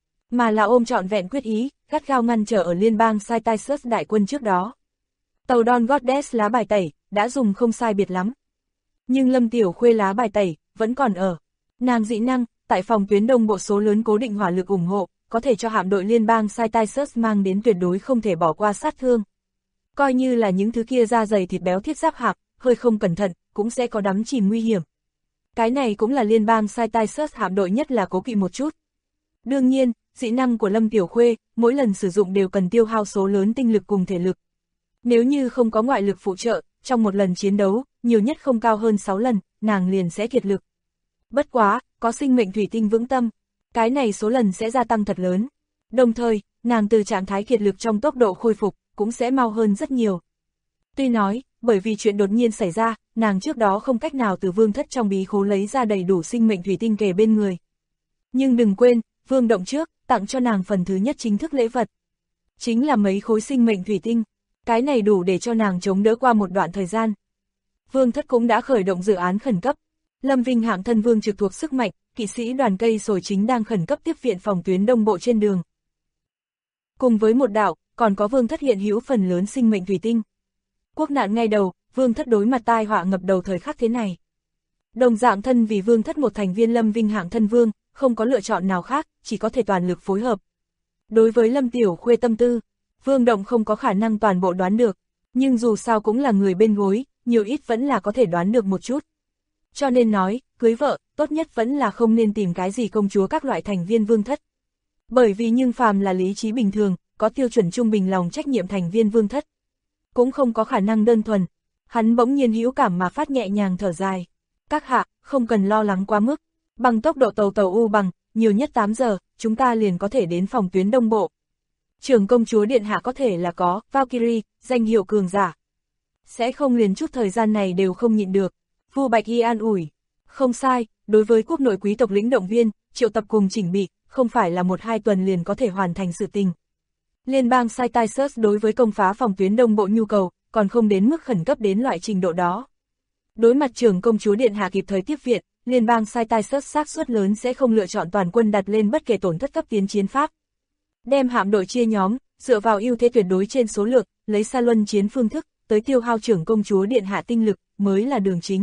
mà là ôm trọn vẹn quyết ý, gắt gao ngăn trở ở liên bang Cyrus đại quân trước đó. Tàu Dawn Goddess lá bài tẩy, đã dùng không sai biệt lắm. Nhưng Lâm Tiểu Khuê lá bài tẩy, vẫn còn ở. Nàng dị năng, tại phòng tuyến đông bộ số lớn cố định hỏa lực ủng hộ, có thể cho hạm đội liên bang Cyrus mang đến tuyệt đối không thể bỏ qua sát thương. Coi như là những thứ kia da dày thịt béo thiết giáp hạm, hơi không cẩn thận, cũng sẽ có đắm chìm nguy hiểm. Cái này cũng là liên bang Cyrus hạm đội nhất là cố kỵ một chút. Đương nhiên, dị năng của Lâm Tiểu Khuê, mỗi lần sử dụng đều cần tiêu hao số lớn tinh lực cùng thể lực. Nếu như không có ngoại lực phụ trợ, trong một lần chiến đấu, nhiều nhất không cao hơn 6 lần, nàng liền sẽ kiệt lực. Bất quá, có sinh mệnh thủy tinh vững tâm, cái này số lần sẽ gia tăng thật lớn. Đồng thời, nàng từ trạng thái kiệt lực trong tốc độ khôi phục, cũng sẽ mau hơn rất nhiều. Tuy nói, bởi vì chuyện đột nhiên xảy ra, nàng trước đó không cách nào từ Vương thất trong bí khố lấy ra đầy đủ sinh mệnh thủy tinh kề bên người. Nhưng đừng quên, Vương Động trước, tặng cho nàng phần thứ nhất chính thức lễ vật. Chính là mấy khối sinh mệnh thủy tinh, cái này đủ để cho nàng chống đỡ qua một đoạn thời gian. Vương thất cũng đã khởi động dự án khẩn cấp. Lâm Vinh hạng thân vương trực thuộc sức mạnh, kỵ sĩ đoàn cây sồi chính đang khẩn cấp tiếp viện phòng tuyến đông bộ trên đường. Cùng với một đạo, còn có Vương thất hiện hữu phần lớn sinh mệnh thủy tinh. Quốc nạn ngay đầu, Vương thất đối mặt tai họa ngập đầu thời khắc thế này. Đồng dạng thân vì Vương thất một thành viên Lâm Vinh hạng thân vương, không có lựa chọn nào khác, chỉ có thể toàn lực phối hợp. Đối với Lâm Tiểu Khuê tâm tư, Vương Động không có khả năng toàn bộ đoán được, nhưng dù sao cũng là người bên gối, nhiều ít vẫn là có thể đoán được một chút. Cho nên nói, cưới vợ, tốt nhất vẫn là không nên tìm cái gì công chúa các loại thành viên vương thất. Bởi vì nhưng phàm là lý trí bình thường, có tiêu chuẩn trung bình lòng trách nhiệm thành viên vương thất. Cũng không có khả năng đơn thuần. Hắn bỗng nhiên hữu cảm mà phát nhẹ nhàng thở dài. Các hạ, không cần lo lắng quá mức. Bằng tốc độ tàu U Bằng, nhiều nhất 8 giờ, chúng ta liền có thể đến phòng tuyến đông bộ. Trưởng công chúa điện hạ có thể là có, Valkyrie, danh hiệu cường giả. Sẽ không liền chút thời gian này đều không nhịn được. Vu Bạch Y an ủi. Không sai, đối với quốc nội quý tộc lĩnh động viên, triệu tập cùng chỉnh bị, không phải là 1-2 tuần liền có thể hoàn thành sự tình. Liên bang Cyrus đối với công phá phòng tuyến đông bộ nhu cầu, còn không đến mức khẩn cấp đến loại trình độ đó. Đối mặt trưởng công chúa điện hạ kịp thời tiếp viện, liên bang Cyrus xác suất lớn sẽ không lựa chọn toàn quân đặt lên bất kể tổn thất cấp tiến chiến pháp. Đem hạm đội chia nhóm, dựa vào ưu thế tuyệt đối trên số lượng, lấy xa luân chiến phương thức, tới tiêu hao trưởng công chúa điện hạ tinh lực, mới là đường chính.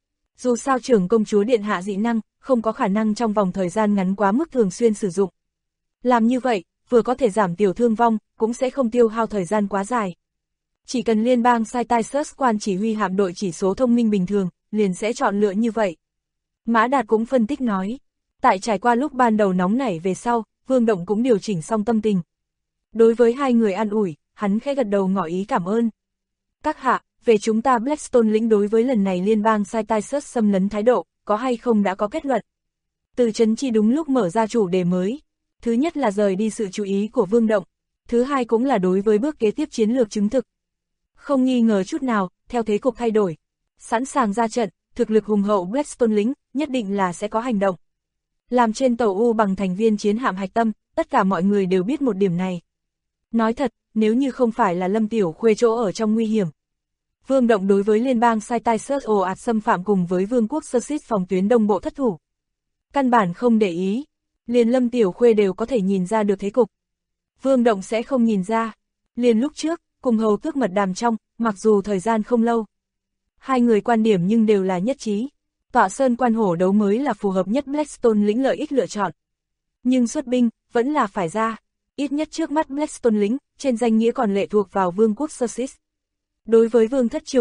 Dù sao trưởng công chúa điện hạ dị năng, không có khả năng trong vòng thời gian ngắn quá mức thường xuyên sử dụng. Làm như vậy, vừa có thể giảm tiểu thương vong, cũng sẽ không tiêu hao thời gian quá dài. Chỉ cần liên bang Cyrus quan chỉ huy hạm đội chỉ số thông minh bình thường, liền sẽ chọn lựa như vậy. Mã Đạt cũng phân tích nói, tại trải qua lúc ban đầu nóng nảy về sau, Vương Động cũng điều chỉnh xong tâm tình. Đối với hai người an ủi, hắn khẽ gật đầu ngỏ ý cảm ơn. Các hạ, về chúng ta Blackstone lĩnh đối với lần này liên bang Cyrus xâm lấn thái độ, có hay không đã có kết luận. Từ Trấn Chi đúng lúc mở ra chủ đề mới. Thứ nhất là rời đi sự chú ý của Vương Động. Thứ hai cũng là đối với bước kế tiếp chiến lược chứng thực. Không nghi ngờ chút nào, theo thế cục thay đổi. Sẵn sàng ra trận, thực lực hùng hậu Blackstone lĩnh, nhất định là sẽ có hành động. Làm trên tàu U Bằng thành viên chiến hạm hạch tâm, tất cả mọi người đều biết một điểm này. Nói thật, nếu như không phải là Lâm Tiểu Khuê chỗ ở trong nguy hiểm, Vương Động đối với liên bang Cyrus ồ ạt xâm phạm cùng với vương quốc Sussex phòng tuyến đông bộ thất thủ. Căn bản không để ý, liền Lâm Tiểu Khuê đều có thể nhìn ra được thế cục. Vương Động sẽ không nhìn ra. Liền lúc trước, cùng hầu tước mật đàm trong, mặc dù thời gian không lâu. Hai người quan điểm nhưng đều là nhất trí. Tọa sơn quan hổ đấu mới là phù hợp nhất Blackstone lĩnh lợi ích lựa chọn. Nhưng xuất binh, vẫn là phải ra. Ít nhất trước mắt Blackstone lĩnh, trên danh nghĩa còn lệ thuộc vào vương quốc Sussex. Đối với vương thất chiêu mộ,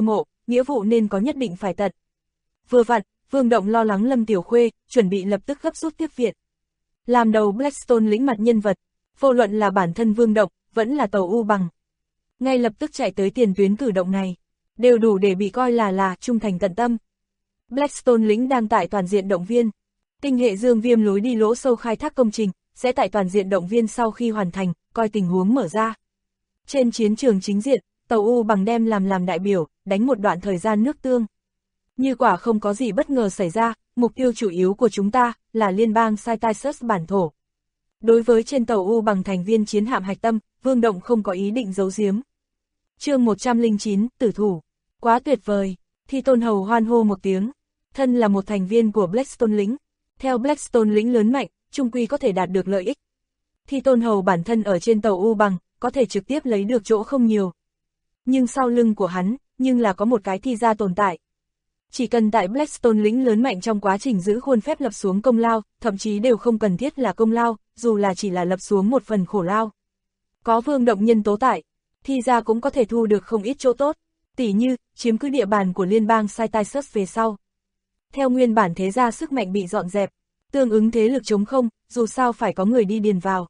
nghĩa vụ nên có nhất định phải tận. Vừa vặn, Vương Động lo lắng Lâm Tiểu Khuê, chuẩn bị lập tức gấp rút tiếp viện. Làm đầu Blackstone lĩnh mặt nhân vật, vô luận là bản thân Vương Động, vẫn là Tàu U Bằng. Ngay lập tức chạy tới tiền tuyến cử động này, đều đủ để bị coi là trung thành tận tâm. Blackstone lĩnh đang tại toàn diện động viên. Tinh hệ Dương Viêm lối đi lỗ sâu khai thác công trình, sẽ tại toàn diện động viên sau khi hoàn thành, coi tình huống mở ra. Trên chiến trường chính diện, Tàu U Bằng đem làm đại biểu, đánh một đoạn thời gian nước tương. Như quả không có gì bất ngờ xảy ra, mục tiêu chủ yếu của chúng ta là liên bang Cytisus bản thổ. Đối với trên Tàu U Bằng thành viên chiến hạm hạch tâm, Vương Động không có ý định giấu giếm. Chương 109, tử thủ. Quá tuyệt vời, Thi Tôn Hầu hoan hô một tiếng. Thân là một thành viên của Blackstone lĩnh, theo Blackstone lĩnh lớn mạnh, chung quy có thể đạt được lợi ích. Thi Tôn Hầu bản thân ở trên Tàu U Bằng, có thể trực tiếp lấy được chỗ không nhiều. Nhưng sau lưng của hắn, nhưng là có một cái thi gia tồn tại. Chỉ cần tại Blackstone lĩnh lớn mạnh trong quá trình giữ khuôn phép lập xuống công lao, thậm chí đều không cần thiết là công lao, dù là chỉ là lập xuống một phần khổ lao. Có Vương Động nhân tố tại, thi gia cũng có thể thu được không ít chỗ tốt, tỉ như chiếm cứ địa bàn của liên bang Cytisus về sau. Theo nguyên bản thế gia sức mạnh bị dọn dẹp, tương ứng thế lực trống không, dù sao phải có người đi điền vào.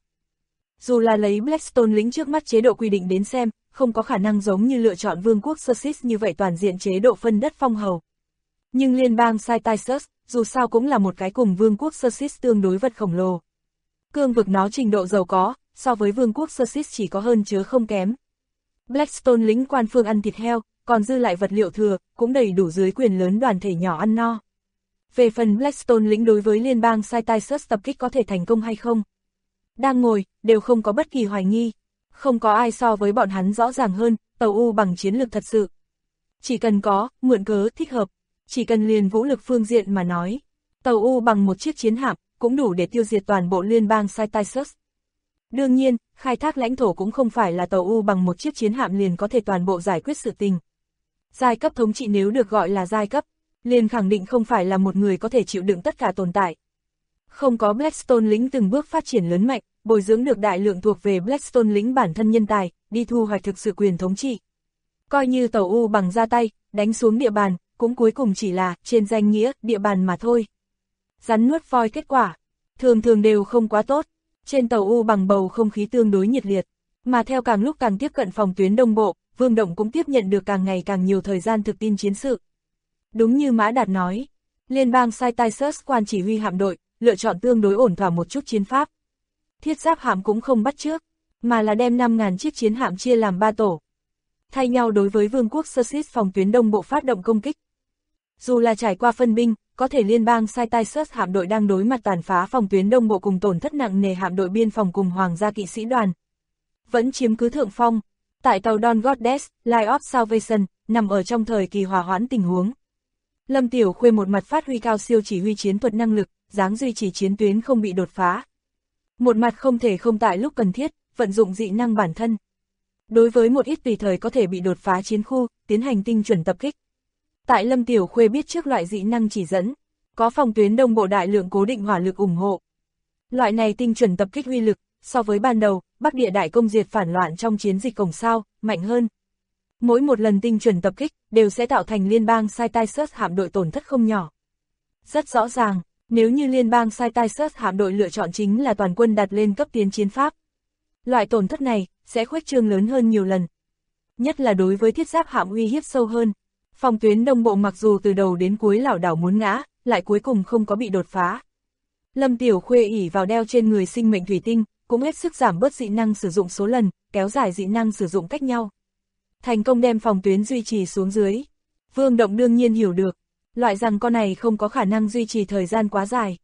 Dù là lấy Blackstone lĩnh trước mắt chế độ quy định đến xem, không có khả năng giống như lựa chọn vương quốc Sussex như vậy toàn diện chế độ phân đất phong hầu. Nhưng liên bang Cytisus, dù sao cũng là một cái cùng vương quốc Sussex tương đối vật khổng lồ. Cương vực nó trình độ giàu có, so với vương quốc Sussex chỉ có hơn chứ không kém. Blackstone lĩnh quan phương ăn thịt heo, còn dư lại vật liệu thừa, cũng đầy đủ dưới quyền lớn đoàn thể nhỏ ăn no. Về phần Blackstone lĩnh đối với liên bang Cytisus tập kích có thể thành công hay không? Đang ngồi, đều không có bất kỳ hoài nghi. Không có ai so với bọn hắn rõ ràng hơn, Tàu U Bằng chiến lược thật sự. Chỉ cần có, mượn cớ thích hợp, chỉ cần liền vũ lực phương diện mà nói. Tàu U Bằng một chiếc chiến hạm, cũng đủ để tiêu diệt toàn bộ liên bang Cytisus. Đương nhiên, khai thác lãnh thổ cũng không phải là Tàu U Bằng một chiếc chiến hạm liền có thể toàn bộ giải quyết sự tình. Giai cấp thống trị nếu được gọi là giai cấp, liền khẳng định không phải là một người có thể chịu đựng tất cả tồn tại. Không có Blackstone lĩnh từng bước phát triển lớn mạnh, bồi dưỡng được đại lượng thuộc về Blackstone lĩnh bản thân nhân tài, đi thu hoạch thực sự quyền thống trị. Coi như Tàu U Bằng ra tay, đánh xuống địa bàn, cũng cuối cùng chỉ là, trên danh nghĩa, địa bàn mà thôi. Rắn nuốt voi kết quả, thường đều không quá tốt. Trên Tàu U Bằng bầu không khí tương đối nhiệt liệt, mà theo càng lúc càng tiếp cận phòng tuyến đông bộ, Vương Động cũng tiếp nhận được càng ngày càng nhiều thời gian thực tin chiến sự. Đúng như Mã Đạt nói, liên bang Cytisus quan chỉ huy hạm đội, lựa chọn tương đối ổn thỏa một chút chiến pháp. Thiết giáp hạm cũng không bắt trước, mà là đem 5.000 chiếc chiến hạm chia làm 3 tổ. Thay nhau đối với vương quốc Sussex phòng tuyến đông bộ phát động công kích. Dù là trải qua phân binh, có thể liên bang Cytisus hạm đội đang đối mặt tàn phá phòng tuyến đông bộ cùng tổn thất nặng nề hạm đội biên phòng cùng hoàng gia kỵ sĩ đoàn. Vẫn chiếm cứ thượng phong, tại tàu Dawn Goddess, Light of Salvation, nằm ở trong thời kỳ hòa hoãn tình huống. Lâm Tiểu Khuê một mặt phát huy cao siêu chỉ huy chiến thuật năng lực, dáng duy trì chiến tuyến không bị đột phá. Một mặt không thể không tại lúc cần thiết, vận dụng dị năng bản thân. Đối với một ít tùy thời có thể bị đột phá chiến khu, tiến hành tinh chuẩn tập kích. Tại Lâm Tiểu Khuê biết trước loại dị năng chỉ dẫn, có phòng tuyến đông bộ đại lượng cố định hỏa lực ủng hộ. Loại này tinh chuẩn tập kích uy lực, so với ban đầu, Bắc Địa đại công diệt phản loạn trong chiến dịch Cổng Sao, mạnh hơn. Mỗi một lần tinh chuẩn tập kích, đều sẽ tạo thành liên bang Cytisus hạm đội tổn thất không nhỏ. Rất rõ ràng, nếu như liên bang Cytisus hạm đội lựa chọn chính là toàn quân đặt lên cấp tiến chiến pháp. Loại tổn thất này, sẽ khuếch trương lớn hơn nhiều lần. Nhất là đối với thiết giáp hạm uy hiếp sâu hơn. Phòng tuyến đông bộ mặc dù từ đầu đến cuối lảo đảo muốn ngã, lại cuối cùng không có bị đột phá. Lâm Tiểu Khuê ỷ vào đeo trên người sinh mệnh thủy tinh, cũng hết sức giảm bớt dị năng sử dụng số lần, kéo dài dị năng sử dụng cách nhau. Thành công đem phòng tuyến duy trì xuống dưới. Vương Động đương nhiên hiểu được, loại rằng con này không có khả năng duy trì thời gian quá dài.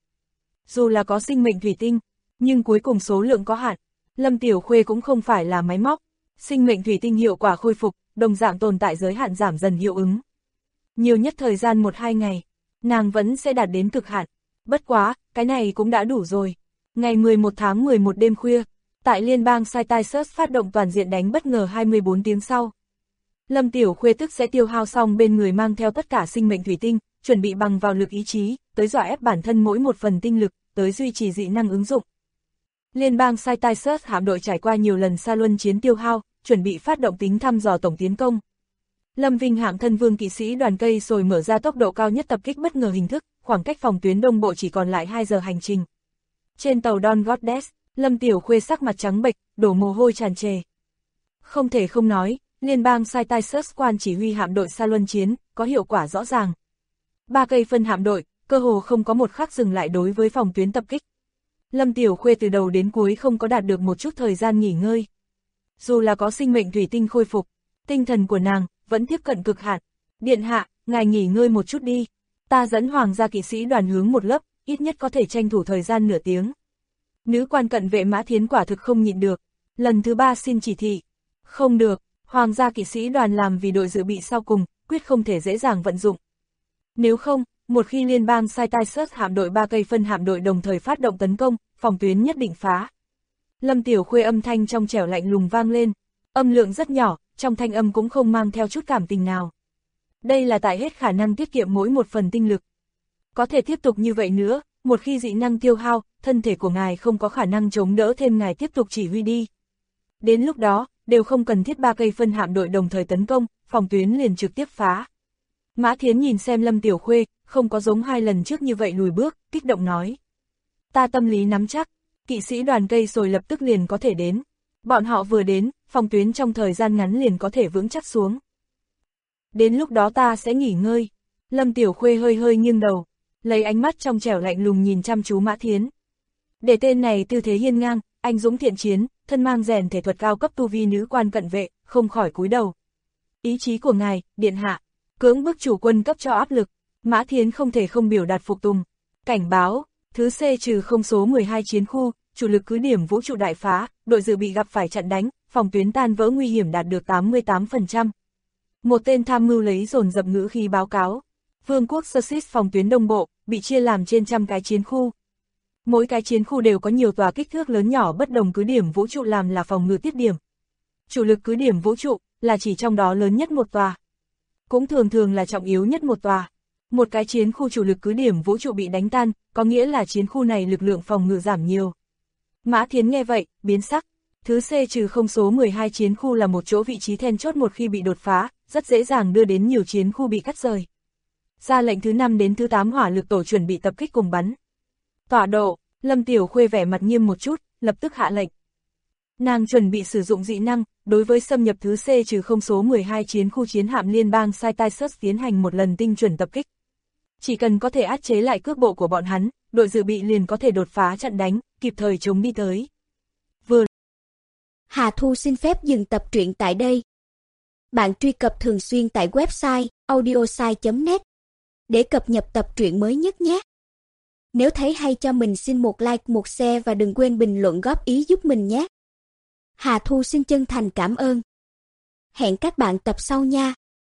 Dù là có sinh mệnh thủy tinh, nhưng cuối cùng số lượng có hạn. Lâm Tiểu Khuê cũng không phải là máy móc. Sinh mệnh thủy tinh hiệu quả khôi phục, đồng dạng tồn tại giới hạn giảm dần hiệu ứng. Nhiều nhất thời gian 1-2 ngày, nàng vẫn sẽ đạt đến cực hạn. Bất quá, cái này cũng đã đủ rồi. Ngày 11 tháng 11 đêm khuya, tại liên bang Cytisus phát động toàn diện đánh bất ngờ 24 tiếng sau. Lâm Tiểu Khuê tức sẽ tiêu hao xong bên người mang theo tất cả sinh mệnh thủy tinh, chuẩn bị bằng vào lực ý chí, tới dọa ép bản thân mỗi một phần tinh lực, tới duy trì dị năng ứng dụng. Liên bang Cytisus hạm đội trải qua nhiều lần xa luân chiến tiêu hao, chuẩn bị phát động tính thăm dò tổng tiến công. Lâm Vinh hạng thân vương kỵ sĩ đoàn cây sồi mở ra tốc độ cao nhất tập kích bất ngờ hình thức, khoảng cách phòng tuyến đông bộ chỉ còn lại 2 giờ hành trình. Trên tàu Dawn Goddess, Lâm Tiểu Khuê sắc mặt trắng bệch, đổ mồ hôi tràn trề. Không thể không nói, liên bang Sai-Tai-Search quan chỉ huy hạm đội Sa Luân chiến, có hiệu quả rõ ràng. 3 cây phân hạm đội, cơ hồ không có một khắc dừng lại đối với phòng tuyến tập kích. Lâm Tiểu Khuê từ đầu đến cuối không có đạt được một chút thời gian nghỉ ngơi. Dù là có sinh mệnh thủy tinh khôi phục, tinh thần của nàng vẫn tiếp cận cực hạn. Điện hạ, ngài nghỉ ngơi một chút đi. Ta dẫn hoàng gia kỵ sĩ đoàn hướng một lớp, ít nhất có thể tranh thủ thời gian nửa tiếng. Nữ quan cận vệ Mã Thiến quả thực không nhịn được. Lần thứ 3 xin chỉ thị. Không được, hoàng gia kỵ sĩ đoàn làm vì đội dự bị sau cùng, quyết không thể dễ dàng vận dụng. Nếu không, một khi liên bang Sai-Tai-Search hạm đội 3 cây phân hạm đội đồng thời phát động tấn công, phòng tuyến nhất định phá. Lâm Tiểu Khuê âm thanh trong trẻo lạnh lùng vang lên, âm lượng rất nhỏ, trong thanh âm cũng không mang theo chút cảm tình nào. Đây là tại hết khả năng tiết kiệm mỗi một phần tinh lực. Có thể tiếp tục như vậy nữa, một khi dị năng tiêu hao, thân thể của ngài không có khả năng chống đỡ thêm ngài tiếp tục chỉ huy đi. Đến lúc đó, đều không cần thiết 3 cây phân hạm đội đồng thời tấn công, phòng tuyến liền trực tiếp phá. Mã Thiến nhìn xem Lâm Tiểu Khuê, không có giống 2 lần trước như vậy lùi bước, kích động nói. Ta tâm lý nắm chắc, kỵ sĩ đoàn cây sồi lập tức liền có thể đến. Bọn họ vừa đến, phòng tuyến trong thời gian ngắn liền có thể vững chắc xuống. Đến lúc đó ta sẽ nghỉ ngơi. Lâm Tiểu Khuê hơi hơi nghiêng đầu, lấy ánh mắt trong trẻo lạnh lùng nhìn chăm chú Mã Thiến. Để tên này tư thế hiên ngang, anh dũng thiện chiến, thân mang rèn thể thuật cao cấp tu vi nữ quan cận vệ, không khỏi cúi đầu. Ý chí của ngài, điện hạ, cưỡng bức chủ quân cấp cho áp lực. Mã Thiến không thể không biểu đạt phục tùng. Cảnh báo, thứ C-không số 12 chiến khu, chủ lực cứ điểm vũ trụ đại phá, đội dự bị gặp phải chặn đánh, phòng tuyến tan vỡ nguy hiểm đạt được 88%. Một tên tham mưu lấy dồn dập ngữ khí báo cáo. Vương quốc Sussex phòng tuyến đông bộ, bị chia làm trên trăm cái chiến khu. Mỗi cái chiến khu đều có nhiều tòa kích thước lớn nhỏ bất đồng cứ điểm vũ trụ làm là phòng ngự tiết điểm. Chủ lực cứ điểm vũ trụ, là chỉ trong đó lớn nhất một tòa. Cũng thường thường là trọng yếu nhất một tòa. Một cái chiến khu chủ lực cứ điểm vũ trụ bị đánh tan, có nghĩa là chiến khu này lực lượng phòng ngự giảm nhiều. Mã Thiến nghe vậy, biến sắc. Thứ C-không số 12 chiến khu là một chỗ vị trí then chốt một khi bị đột phá, rất dễ dàng đưa đến nhiều chiến khu bị cắt rời. Ra lệnh thứ 5 đến thứ 8 hỏa lực tổ chuẩn bị tập kích cùng bắn. Tọa độ, Lâm Tiểu Khuê vẻ mặt nghiêm một chút, lập tức hạ lệnh. Nàng chuẩn bị sử dụng dị năng, đối với xâm nhập thứ C-không số 12 chiến khu chiến hạm liên bang Sai-Tai-Search tiến hành một lần tinh chuẩn tập kích. Chỉ cần có thể áp chế lại cước bộ của bọn hắn, đội dự bị liền có thể đột phá chặn đánh, kịp thời chống đi tới. Hà Thu xin phép dừng tập truyện tại đây. Bạn truy cập thường xuyên tại website audiosai.net để cập nhật tập truyện mới nhất nhé. Nếu thấy hay cho mình xin một like, một share và đừng quên bình luận góp ý giúp mình nhé. Hà Thu xin chân thành cảm ơn. Hẹn các bạn tập sau nha.